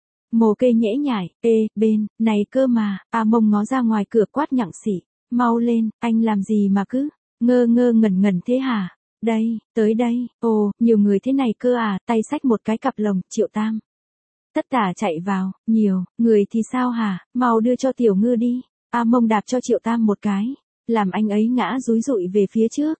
mồ kê nhễ nhại. Bên này cơ mà. A Mông ngó ra ngoài cửa quát nhặng xỉ. Mau lên, anh làm gì mà cứ ngơ ngẩn thế hả? Đây, tới đây. Ồ, nhiều người thế này cơ à? Tay xách một cái cặp lồng. Triệu Tam tất tả chạy vào. Nhiều người thì sao hả? Mau đưa cho Tiểu Ngư đi. A Mông đạp cho Triệu Tam một cái, làm anh ấy ngã dúi dụi về phía trước.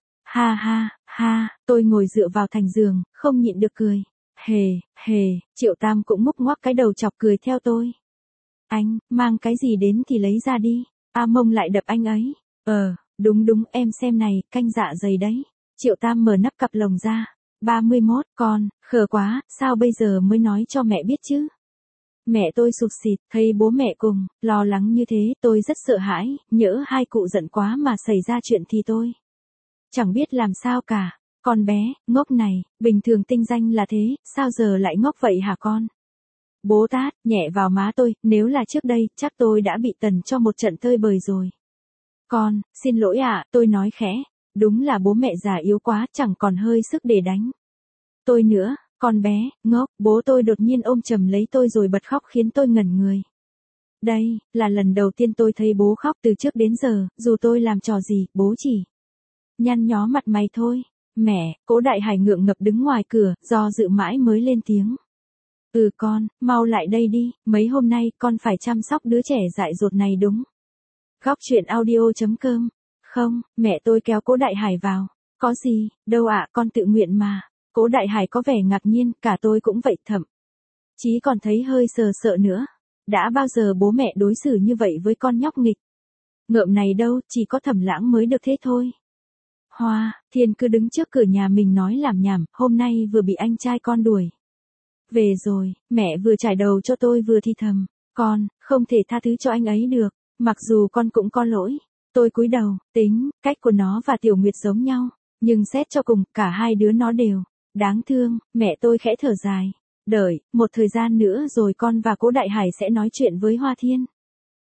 Ha, tôi ngồi dựa vào thành giường, không nhịn được cười. Hề, Triệu Tam cũng múc ngoác cái đầu chọc cười theo tôi. Anh, mang cái gì đến thì lấy ra đi. A Mông lại đập anh ấy. Đúng, em xem này, canh dạ dày đấy. Triệu Tam mở nắp cặp lồng ra. 31, con, khờ quá, sao bây giờ mới nói cho mẹ biết chứ? Mẹ tôi sụt sịt, thấy bố mẹ cùng lo lắng như thế, tôi rất sợ hãi, nhỡ hai cụ giận quá mà xảy ra chuyện thì tôi chẳng biết làm sao cả. Con bé, ngốc này, bình thường tinh danh là thế, sao giờ lại ngốc vậy hả con? Bố tát, nhẹ vào má tôi, nếu là trước đây, chắc tôi đã bị tần cho một trận tơi bời rồi. Con, xin lỗi ạ, tôi nói khẽ, đúng là bố mẹ già yếu quá, chẳng còn hơi sức để đánh tôi nữa. Con bé, ngốc, bố tôi đột nhiên ôm chầm lấy tôi rồi bật khóc khiến tôi ngẩn người. Đây, là lần đầu tiên tôi thấy bố khóc từ trước đến giờ, dù tôi làm trò gì, bố chỉ nhăn nhó mặt mày thôi. Mẹ, Cố Đại Hải ngượng ngập đứng ngoài cửa, do dự mãi mới lên tiếng. Con, mau lại đây đi, mấy hôm nay con phải chăm sóc đứa trẻ dại dột này đúng. Góc chuyện audio.com. Không, mẹ tôi kéo Cố Đại Hải vào. Có gì, đâu ạ, con tự nguyện mà. Cố Đại Hải có vẻ ngạc nhiên, cả tôi cũng vậy, thậm chí còn thấy hơi sợ nữa. Đã bao giờ bố mẹ đối xử như vậy với con nhóc nghịch ngợm này đâu, chỉ có Thẩm Lãng mới được thế thôi. Hoa Thiên cứ đứng trước cửa nhà mình nói làm nhảm, hôm nay vừa bị anh trai con đuổi về rồi, mẹ vừa trải đầu cho tôi vừa thì thầm, con không thể tha thứ cho anh ấy được, mặc dù con cũng có lỗi. Tôi cúi đầu, tính cách của nó và Tiểu Nguyệt giống nhau, nhưng xét cho cùng, cả hai đứa nó đều đáng thương. Mẹ tôi khẽ thở dài. Đợi một thời gian nữa rồi con và Cố Đại Hải sẽ nói chuyện với Hoa Thiên.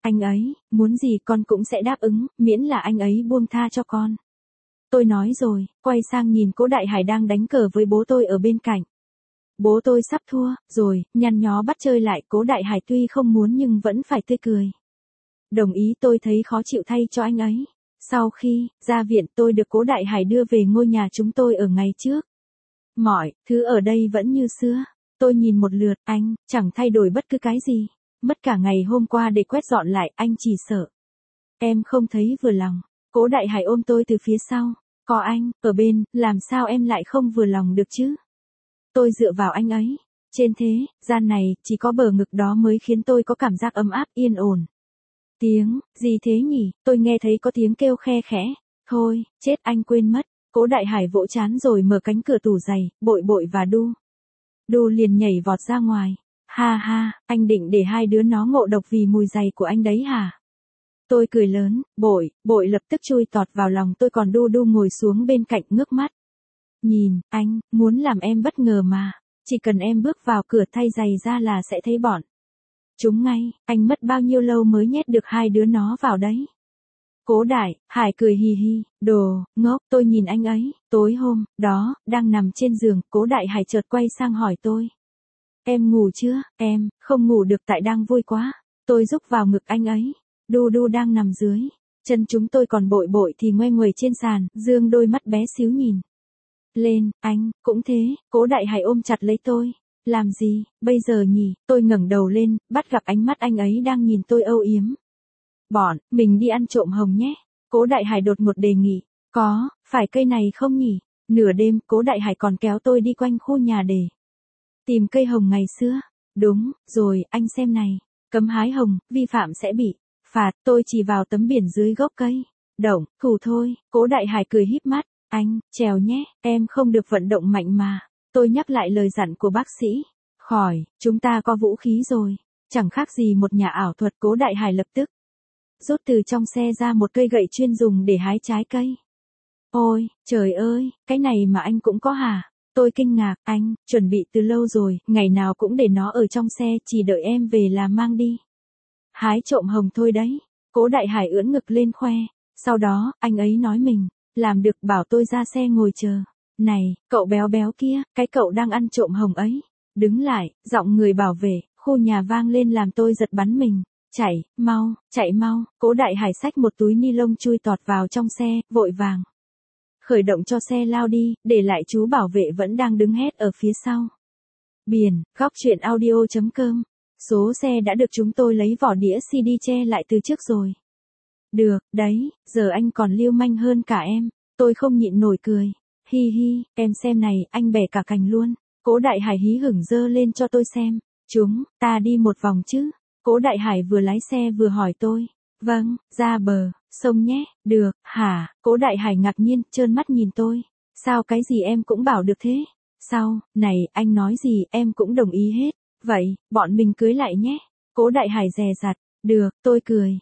Anh ấy, muốn gì con cũng sẽ đáp ứng, miễn là anh ấy buông tha cho con. Tôi nói rồi, quay sang nhìn Cố Đại Hải đang đánh cờ với bố tôi ở bên cạnh. Bố tôi sắp thua, rồi, nhăn nhó bắt chơi lại. Cố Đại Hải tuy không muốn nhưng vẫn phải tươi cười. Đồng ý, tôi thấy khó chịu thay cho anh ấy. Sau khi ra viện, tôi được Cố Đại Hải đưa về ngôi nhà chúng tôi ở ngày trước. Mọi thứ ở đây vẫn như xưa. Tôi nhìn một lượt, anh chẳng thay đổi bất cứ cái gì. Mất cả ngày hôm qua để quét dọn lại, anh chỉ sợ em không thấy vừa lòng. Cố Đại Hải ôm tôi từ phía sau. Có anh ở bên, làm sao em lại không vừa lòng được chứ? Tôi dựa vào anh ấy. Trên thế gian này, chỉ có bờ ngực đó mới khiến tôi có cảm giác ấm áp, yên ổn. Tiếng gì thế nhỉ? Tôi nghe thấy có tiếng kêu khe khẽ. Thôi, chết, anh quên mất. Cố Đại Hải vỗ trán rồi mở cánh cửa tủ giày. Bội Bội và Đu Đu liền nhảy vọt ra ngoài. Ha ha, anh định để hai đứa nó ngộ độc vì mùi giày của anh đấy hả? Tôi cười lớn. Bội lập tức chui tọt vào lòng tôi, còn Đu Đu ngồi xuống bên cạnh ngước mắt. Nhìn, anh muốn làm em bất ngờ mà. Chỉ cần em bước vào cửa thay giày ra là sẽ thấy bọn chúng ngay. Anh mất bao nhiêu lâu mới nhét được hai đứa nó vào đấy? Cố Đại Hải cười hì hì. Đồ ngốc. Tôi nhìn anh ấy. Tối hôm đó, đang nằm trên giường, Cố Đại Hải chợt quay sang hỏi tôi. Em ngủ chưa? Em không ngủ được tại đang vui quá. Tôi rúc vào ngực anh ấy. Đu Đu đang nằm dưới chân chúng tôi, còn Bội Bội thì ngoe nguẩy trên sàn, dương đôi mắt bé xíu nhìn lên. Anh cũng thế. Cố Đại Hải ôm chặt lấy tôi. Làm gì bây giờ nhỉ? Tôi ngẩng đầu lên, bắt gặp ánh mắt anh ấy đang nhìn tôi âu yếm. Bọn mình đi ăn trộm hồng nhé. Cố Đại Hải đột ngột đề nghị. Có phải cây này không nhỉ? Nửa đêm, Cố Đại Hải còn kéo tôi đi quanh khu nhà để tìm cây hồng ngày xưa. Đúng rồi, anh xem này. Cấm hái hồng, vi phạm sẽ bị phạt. Tôi chỉ vào tấm biển dưới gốc cây. Động thủ thôi. Cố Đại Hải cười híp mắt. Anh trèo nhé, em không được vận động mạnh mà. Tôi nhắc lại lời dặn của bác sĩ. Khỏi, chúng ta có vũ khí rồi. Chẳng khác gì một nhà ảo thuật. Cố Đại Hải lập tức rút từ trong xe ra một cây gậy chuyên dùng để hái trái cây. Ôi, trời ơi, cái này mà anh cũng có hả? Tôi kinh ngạc. Anh chuẩn bị từ lâu rồi, ngày nào cũng để nó ở trong xe, chỉ đợi em về là mang đi. Hái trộm hồng thôi đấy. Cố Đại Hải ưỡn ngực lên khoe. Sau đó, anh ấy nói mình làm được, bảo tôi ra xe ngồi chờ. Này, cậu béo béo kia, cái cậu đang ăn trộm hồng ấy. Đứng lại, giọng người bảo vệ khu nhà vang lên làm tôi giật bắn mình. Chạy mau. Cố Đại Hải xách một túi ni lông chui tọt vào trong xe, vội vàng khởi động cho xe lao đi, để lại chú bảo vệ vẫn đang đứng hét ở phía sau. Biển, góc truyện audio.com. Số xe đã được chúng tôi lấy vỏ đĩa CD che lại từ trước rồi. Được, đấy, giờ anh còn lưu manh hơn cả em. Tôi không nhịn nổi cười. Hi hi, em xem này, anh bẻ cả cành luôn. Cố Đại Hải hí hửng giơ lên cho tôi xem. Chúng ta đi một vòng chứ? Cố Đại Hải vừa lái xe vừa hỏi tôi. Vâng, ra bờ sông nhé. Được, hả? Cố Đại Hải ngạc nhiên, trơn mắt nhìn tôi. Sao cái gì em cũng bảo được thế? Sao, này, anh nói gì em cũng đồng ý hết. Vậy, bọn mình cưới lại nhé. Cố Đại Hải dè dặt. Được, tôi cười.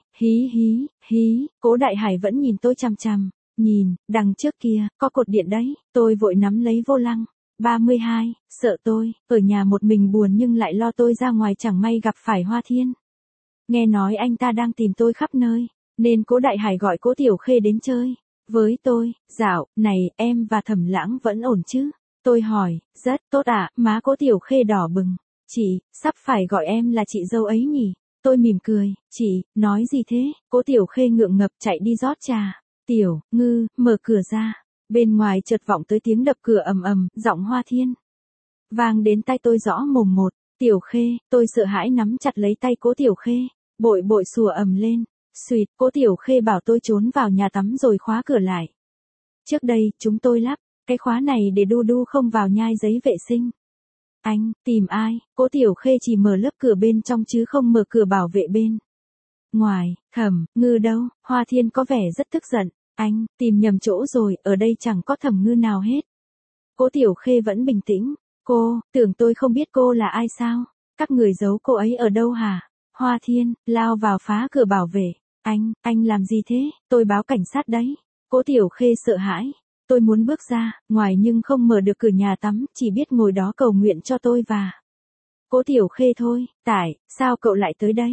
Hí. Cố Đại Hải vẫn nhìn tôi chằm chằm. Nhìn, đằng trước kia, có cột điện đấy. Tôi vội nắm lấy vô lăng. 32, sợ tôi, ở nhà một mình buồn nhưng lại lo tôi ra ngoài chẳng may gặp phải Hoa Thiên. Nghe nói anh ta đang tìm tôi khắp nơi, nên Cố Đại Hải gọi Cố Tiểu Khê đến chơi với tôi. Dạo này, em và Thẩm Lãng vẫn ổn chứ? Tôi hỏi. Rất tốt ạ. Má Cố Tiểu Khê đỏ bừng. Chị, sắp phải gọi em là chị dâu ấy nhỉ? Tôi mỉm cười. Chị, nói gì thế? Cố Tiểu Khê ngượng ngập chạy đi rót trà. Tiểu Ngư, mở cửa ra. Bên ngoài chợt vọng tới tiếng đập cửa ầm ầm, giọng Hoa Thiên vang đến tai tôi rõ mồm một. Tiểu Khê, tôi sợ hãi nắm chặt lấy tay Cố Tiểu Khê. Bội Bội sủa ầm lên. Xuyệt, Cố Tiểu Khê bảo tôi trốn vào nhà tắm rồi khóa cửa lại. Trước đây, chúng tôi lắp cái khóa này để Đu Đu không vào nhai giấy vệ sinh. Anh tìm ai? Cố Tiểu Khê chỉ mở lớp cửa bên trong chứ không mở cửa bảo vệ bên ngoài. Thẩm Ngư đâu? Hoa Thiên có vẻ rất tức giận. Anh tìm nhầm chỗ rồi, ở đây chẳng có Thẩm Ngư nào hết. Cố Tiểu Khê vẫn bình tĩnh. Cô, tưởng tôi không biết cô là ai sao? Các người giấu cô ấy ở đâu hả? Hoa Thiên lao vào phá cửa bảo vệ. Anh làm gì thế? Tôi báo cảnh sát đấy. Cố Tiểu Khê sợ hãi. Tôi muốn bước ra ngoài nhưng không mở được cửa nhà tắm, chỉ biết ngồi đó cầu nguyện cho tôi và Cố Tiểu Khê thôi. Tại sao cậu lại tới đây?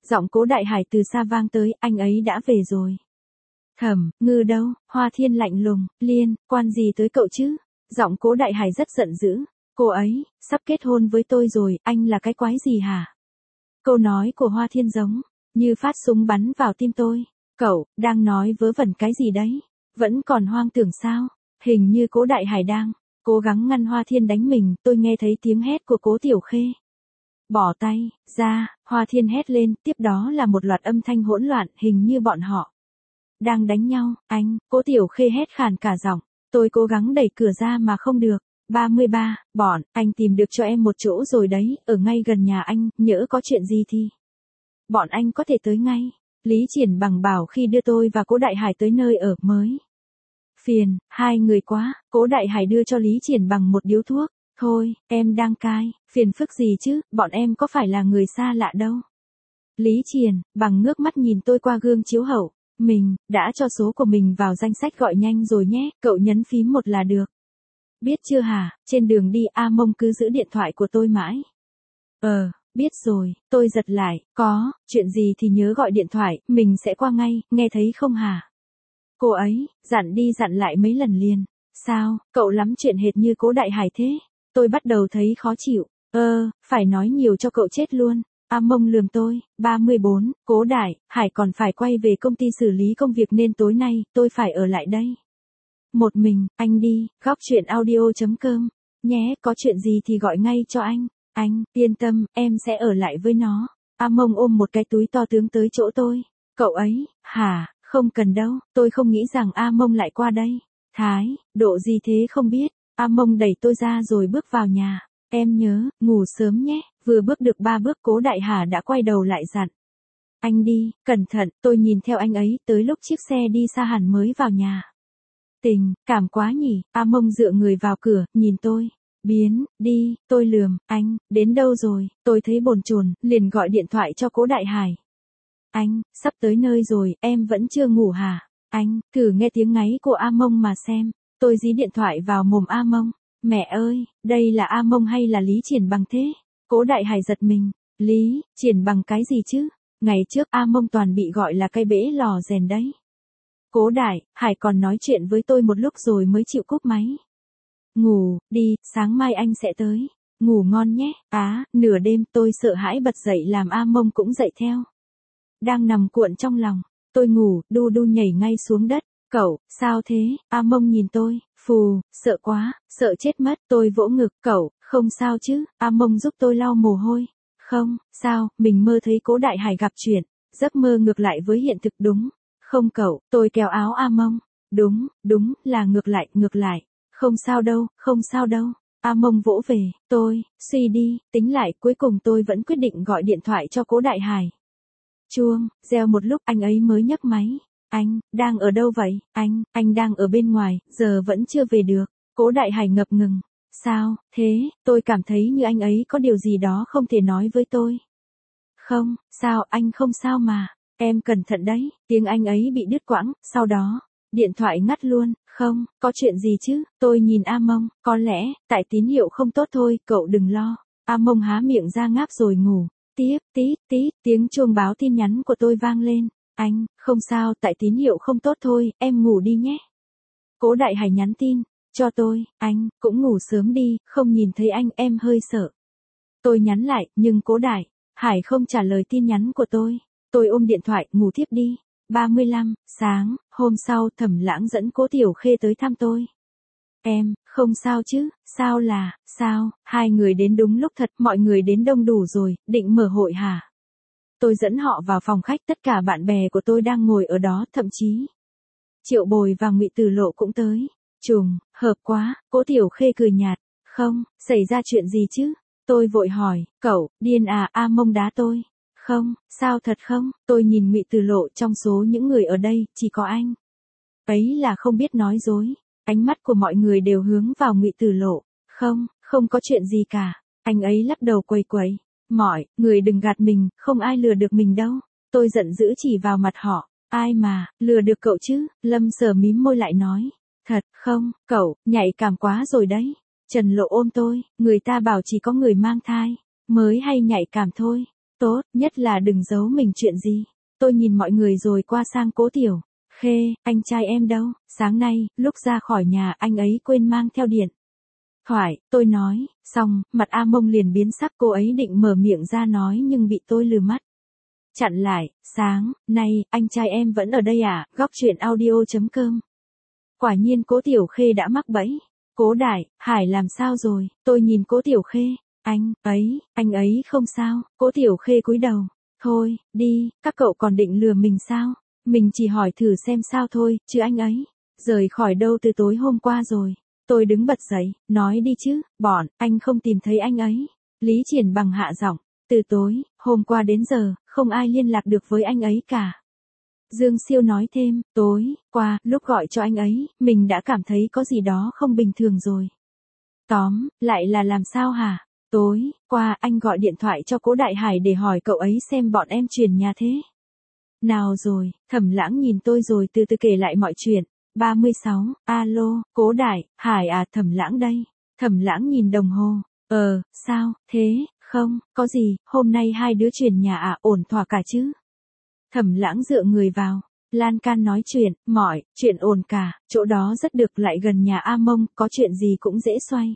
Giọng Cố Đại Hải từ xa vang tới, anh ấy đã về rồi. Thẩm Ngư đâu? Hoa Thiên lạnh lùng, liên quan gì tới cậu chứ? Giọng Cố Đại Hải rất giận dữ. Cô ấy, sắp kết hôn với tôi rồi, anh là cái quái gì hả? Câu nói của Hoa Thiên giống như phát súng bắn vào tim tôi. Cậu, đang nói vớ vẩn cái gì đấy? Vẫn còn hoang tưởng sao? Hình như Cố Đại Hải đang cố gắng ngăn Hoa Thiên đánh mình, tôi nghe thấy tiếng hét của Cố Tiểu Khê. Bỏ tay ra, Hoa Thiên hét lên, tiếp đó là một loạt âm thanh hỗn loạn, hình như bọn họ đang đánh nhau. Anh, Cố Tiểu Khê hét khàn cả giọng. Tôi cố gắng đẩy cửa ra mà không được. 33, bọn, anh tìm được cho em một chỗ rồi đấy, ở ngay gần nhà anh, nhỡ có chuyện gì thì bọn anh có thể tới ngay. Lý Triển Bằng bảo khi đưa tôi và Cố Đại Hải tới nơi ở mới. Phiền, hai người quá, Cố Đại Hải đưa cho Lý Triển Bằng một điếu thuốc. Thôi, em đang cai, phiền phức gì chứ, bọn em có phải là người xa lạ đâu. Lý Triển Bằng ngước mắt nhìn tôi qua gương chiếu hậu. Mình đã cho số của mình vào danh sách gọi nhanh rồi nhé, cậu nhấn phím 1 là được. Biết chưa hả, trên đường đi A Mông cứ giữ điện thoại của tôi mãi. Biết rồi, tôi giật lại, có, chuyện gì thì nhớ gọi điện thoại, mình sẽ qua ngay, nghe thấy không hả? Cô ấy, dặn đi dặn lại mấy lần liền. Sao, cậu lắm chuyện hệt như Cố Đại Hải thế? Tôi bắt đầu thấy khó chịu. Phải nói nhiều cho cậu chết luôn. A Mông lườm tôi. 34, Cố Đại Hải còn phải quay về công ty xử lý công việc nên tối nay, tôi phải ở lại đây. Một mình, anh đi, góc chuyện audio.com. Nhé, có chuyện gì thì gọi ngay cho anh. Anh, yên tâm, em sẽ ở lại với nó. A Mông ôm một cái túi to tướng tới chỗ tôi. Cậu ấy, hả, không cần đâu, tôi không nghĩ rằng A Mông lại qua đây. Thái, độ gì thế không biết. A Mông đẩy tôi ra rồi bước vào nhà. Em nhớ, ngủ sớm nhé. Vừa bước được 3 bước Cố Đại Hà đã quay đầu lại dặn. Anh đi, cẩn thận, tôi nhìn theo anh ấy tới lúc chiếc xe đi xa hẳn mới vào nhà. Tình cảm quá nhỉ, A Mông dựa người vào cửa, nhìn tôi. Biến, đi, tôi lườm, anh, đến đâu rồi, tôi thấy bồn chồn, liền gọi điện thoại cho Cố Đại Hải. Anh, sắp tới nơi rồi, em vẫn chưa ngủ hả? Anh, thử nghe tiếng ngáy của A Mông mà xem. Tôi dí điện thoại vào mồm A Mông. Mẹ ơi, đây là A Mông hay là Lý Triển Bằng thế? Cố Đại Hải giật mình. Lý Triển Bằng cái gì chứ? Ngày trước A Mông toàn bị gọi là cây bể lò rèn đấy. Cố Đại Hải còn nói chuyện với tôi một lúc rồi mới chịu cúp máy. Ngủ đi, sáng mai anh sẽ tới. Ngủ ngon nhé. Nửa đêm tôi sợ hãi bật dậy làm A Mông cũng dậy theo. Đang nằm cuộn trong lòng. Tôi ngủ, đu đu nhảy ngay xuống đất. Cậu, sao thế? A Mông nhìn tôi. Phù, sợ quá, sợ chết mất. Tôi vỗ ngực. Cậu, không sao chứ? A Mông giúp tôi lau mồ hôi. Không, sao, mình mơ thấy Cố Đại Hải gặp chuyện. Giấc mơ ngược lại với hiện thực đúng. Không cậu, tôi kéo áo A Mông. Đúng, là ngược lại. Không sao đâu, không sao đâu. A Mông vỗ về, tôi, suy đi, tính lại, cuối cùng tôi vẫn quyết định gọi điện thoại cho Cố Đại Hải. Chuông, reo một lúc anh ấy mới nhấc máy. Anh, đang ở đâu vậy? Anh đang ở bên ngoài, giờ vẫn chưa về được. Cố Đại Hải ngập ngừng. Sao, thế, tôi cảm thấy như anh ấy có điều gì đó không thể nói với tôi. Không, sao, anh không sao mà. Em cẩn thận đấy, tiếng anh ấy bị đứt quãng, sau đó, điện thoại ngắt luôn. Không, có chuyện gì chứ? Tôi nhìn A Mông, có lẽ, tại tín hiệu không tốt thôi, cậu đừng lo. A Mông há miệng ra ngáp rồi ngủ. Tiếp, tít, tiếng chuông báo tin nhắn của tôi vang lên. Anh, không sao, tại tín hiệu không tốt thôi, em ngủ đi nhé. Cố Đại Hải nhắn tin, cho tôi, anh, cũng ngủ sớm đi, không nhìn thấy anh, em hơi sợ. Tôi nhắn lại, nhưng Cố Đại Hải không trả lời tin nhắn của tôi. Tôi ôm điện thoại, ngủ tiếp đi. 35, sáng, hôm sau Thẩm Lãng dẫn Cố Tiểu Khê tới thăm tôi. Em, không sao chứ, sao, hai người đến đúng lúc thật, mọi người đến đông đủ rồi, định mở hội hả? Tôi dẫn họ vào phòng khách, tất cả bạn bè của tôi đang ngồi ở đó, thậm chí Triệu Bồi và Ngụy Tử Lộ cũng tới. Hợp quá, Cố Tiểu Khê cười nhạt. Không, xảy ra chuyện gì chứ? Tôi vội hỏi, cậu, điên à? A Mông đá tôi. Không, sao thật không? Tôi nhìn Ngụy Tử Lộ, trong số những người ở đây, chỉ có anh ấy là không biết nói dối. Ánh mắt của mọi người đều hướng vào Ngụy Tử Lộ. Không có chuyện gì cả. Anh ấy lắc đầu quẩy quẩy. Mọi người đừng gạt mình, không ai lừa được mình đâu. Tôi giận dữ chỉ vào mặt họ. Ai mà, lừa được cậu chứ? Lâm Sở mím môi lại nói. Thật không, cậu, nhạy cảm quá rồi đấy. Trần Lộ ôm tôi, người ta bảo chỉ có người mang thai mới hay nhạy cảm thôi. Tốt, nhất là đừng giấu mình chuyện gì. Tôi nhìn mọi người rồi qua sang Cố Tiểu Khê, anh trai em đâu? Sáng nay, lúc ra khỏi nhà anh ấy quên mang theo điện thoại, tôi nói, xong, mặt A Mông liền biến sắc, cô ấy định mở miệng ra nói nhưng bị tôi lừa mắt. Chặn lại, sáng nay, anh trai em vẫn ở đây à? Góc chuyện audio.com. Quả nhiên Cố Tiểu Khê đã mắc bẫy. Cố Đại Hải làm sao rồi? Tôi nhìn Cố Tiểu Khê, anh ấy không sao. Cố Tiểu Khê cúi đầu. Thôi, đi, các cậu còn định lừa mình sao? Mình chỉ hỏi thử xem sao thôi, chứ anh ấy rời khỏi đâu từ tối hôm qua rồi. Tôi đứng bật dậy, nói đi chứ, anh không tìm thấy anh ấy. Lý Triển Bằng hạ giọng, từ tối hôm qua đến giờ, không ai liên lạc được với anh ấy cả. Dương Siêu nói thêm, tối qua, lúc gọi cho anh ấy, mình đã cảm thấy có gì đó không bình thường rồi. Tóm lại là làm sao hả? Tối qua anh gọi điện thoại cho Cố Đại Hải để hỏi cậu ấy xem bọn em chuyển nhà thế nào rồi. Thẩm Lãng nhìn tôi rồi từ từ kể lại mọi chuyện. 36, alo, Cố Đại Hải à, Thẩm Lãng đây. Thẩm Lãng nhìn đồng hồ. Sao, thế, không, có gì, hôm nay hai đứa chuyển nhà à, ổn thỏa cả chứ? Thẩm Lãng dựa người vào lan can nói chuyện, mọi chuyện ổn cả, chỗ đó rất được, lại gần nhà A Mông, có chuyện gì cũng dễ xoay.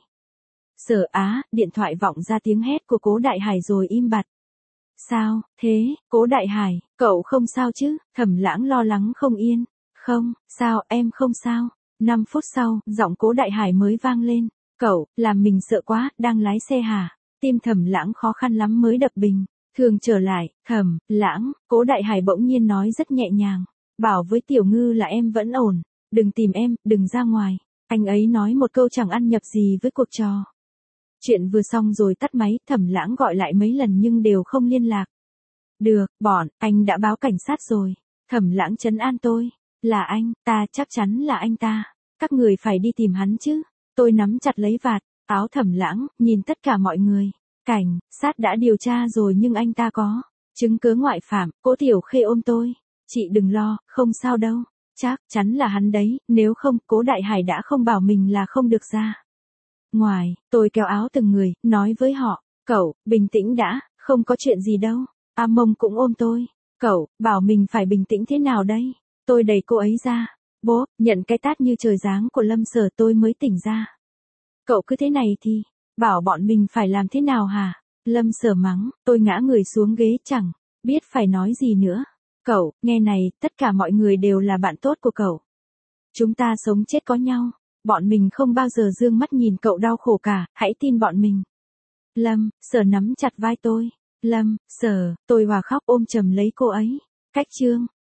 Sở Á, điện thoại vọng ra tiếng hét của Cố Đại Hải rồi im bặt. Sao, thế, Cố Đại Hải, cậu không sao chứ? Thẩm Lãng lo lắng không yên. Không, sao, em không sao. 5 phút sau, giọng Cố Đại Hải mới vang lên. Cậu, làm mình sợ quá, đang lái xe hả? Tim Thẩm Lãng khó khăn lắm mới đập bình thường trở lại. Thẩm Lãng, Cố Đại Hải bỗng nhiên nói rất nhẹ nhàng. Bảo với Tiểu Ngư là em vẫn ổn. Đừng tìm em, đừng ra ngoài. Anh ấy nói một câu chẳng ăn nhập gì với cuộc trò chuyện vừa xong rồi tắt máy. Thẩm Lãng gọi lại mấy lần nhưng đều không liên lạc được. Anh đã báo cảnh sát rồi. Thẩm Lãng trấn an tôi. Là anh, chắc chắn là anh ta. Các người phải đi tìm hắn chứ. Tôi nắm chặt lấy vạt áo Thẩm Lãng, nhìn tất cả mọi người. Cảnh sát đã điều tra rồi nhưng anh ta có chứng cứ ngoại phạm. Cố Tiểu Khê ôm tôi. Chị đừng lo, không sao đâu. Chắc chắn là hắn đấy, nếu không, Cố Đại Hải đã không bảo mình là không được ra ngoài. Tôi kéo áo từng người, nói với họ, cậu, bình tĩnh đã, không có chuyện gì đâu. A Mông cũng ôm tôi. Cậu, bảo mình phải bình tĩnh thế nào đây? Tôi đẩy cô ấy ra. Bố, nhận cái tát như trời giáng của Lâm Sở tôi mới tỉnh ra. Cậu cứ thế này thì, bảo bọn mình phải làm thế nào hả? Lâm Sở mắng, tôi ngã người xuống ghế chẳng biết phải nói gì nữa. Cậu, nghe này, tất cả mọi người đều là bạn tốt của cậu. Chúng ta sống chết có nhau. Bọn mình không bao giờ dương mắt nhìn cậu đau khổ cả, hãy tin bọn mình. Lâm Sở nắm chặt vai tôi. Lâm Sở, tôi hòa khóc ôm chầm lấy cô ấy. Cách chương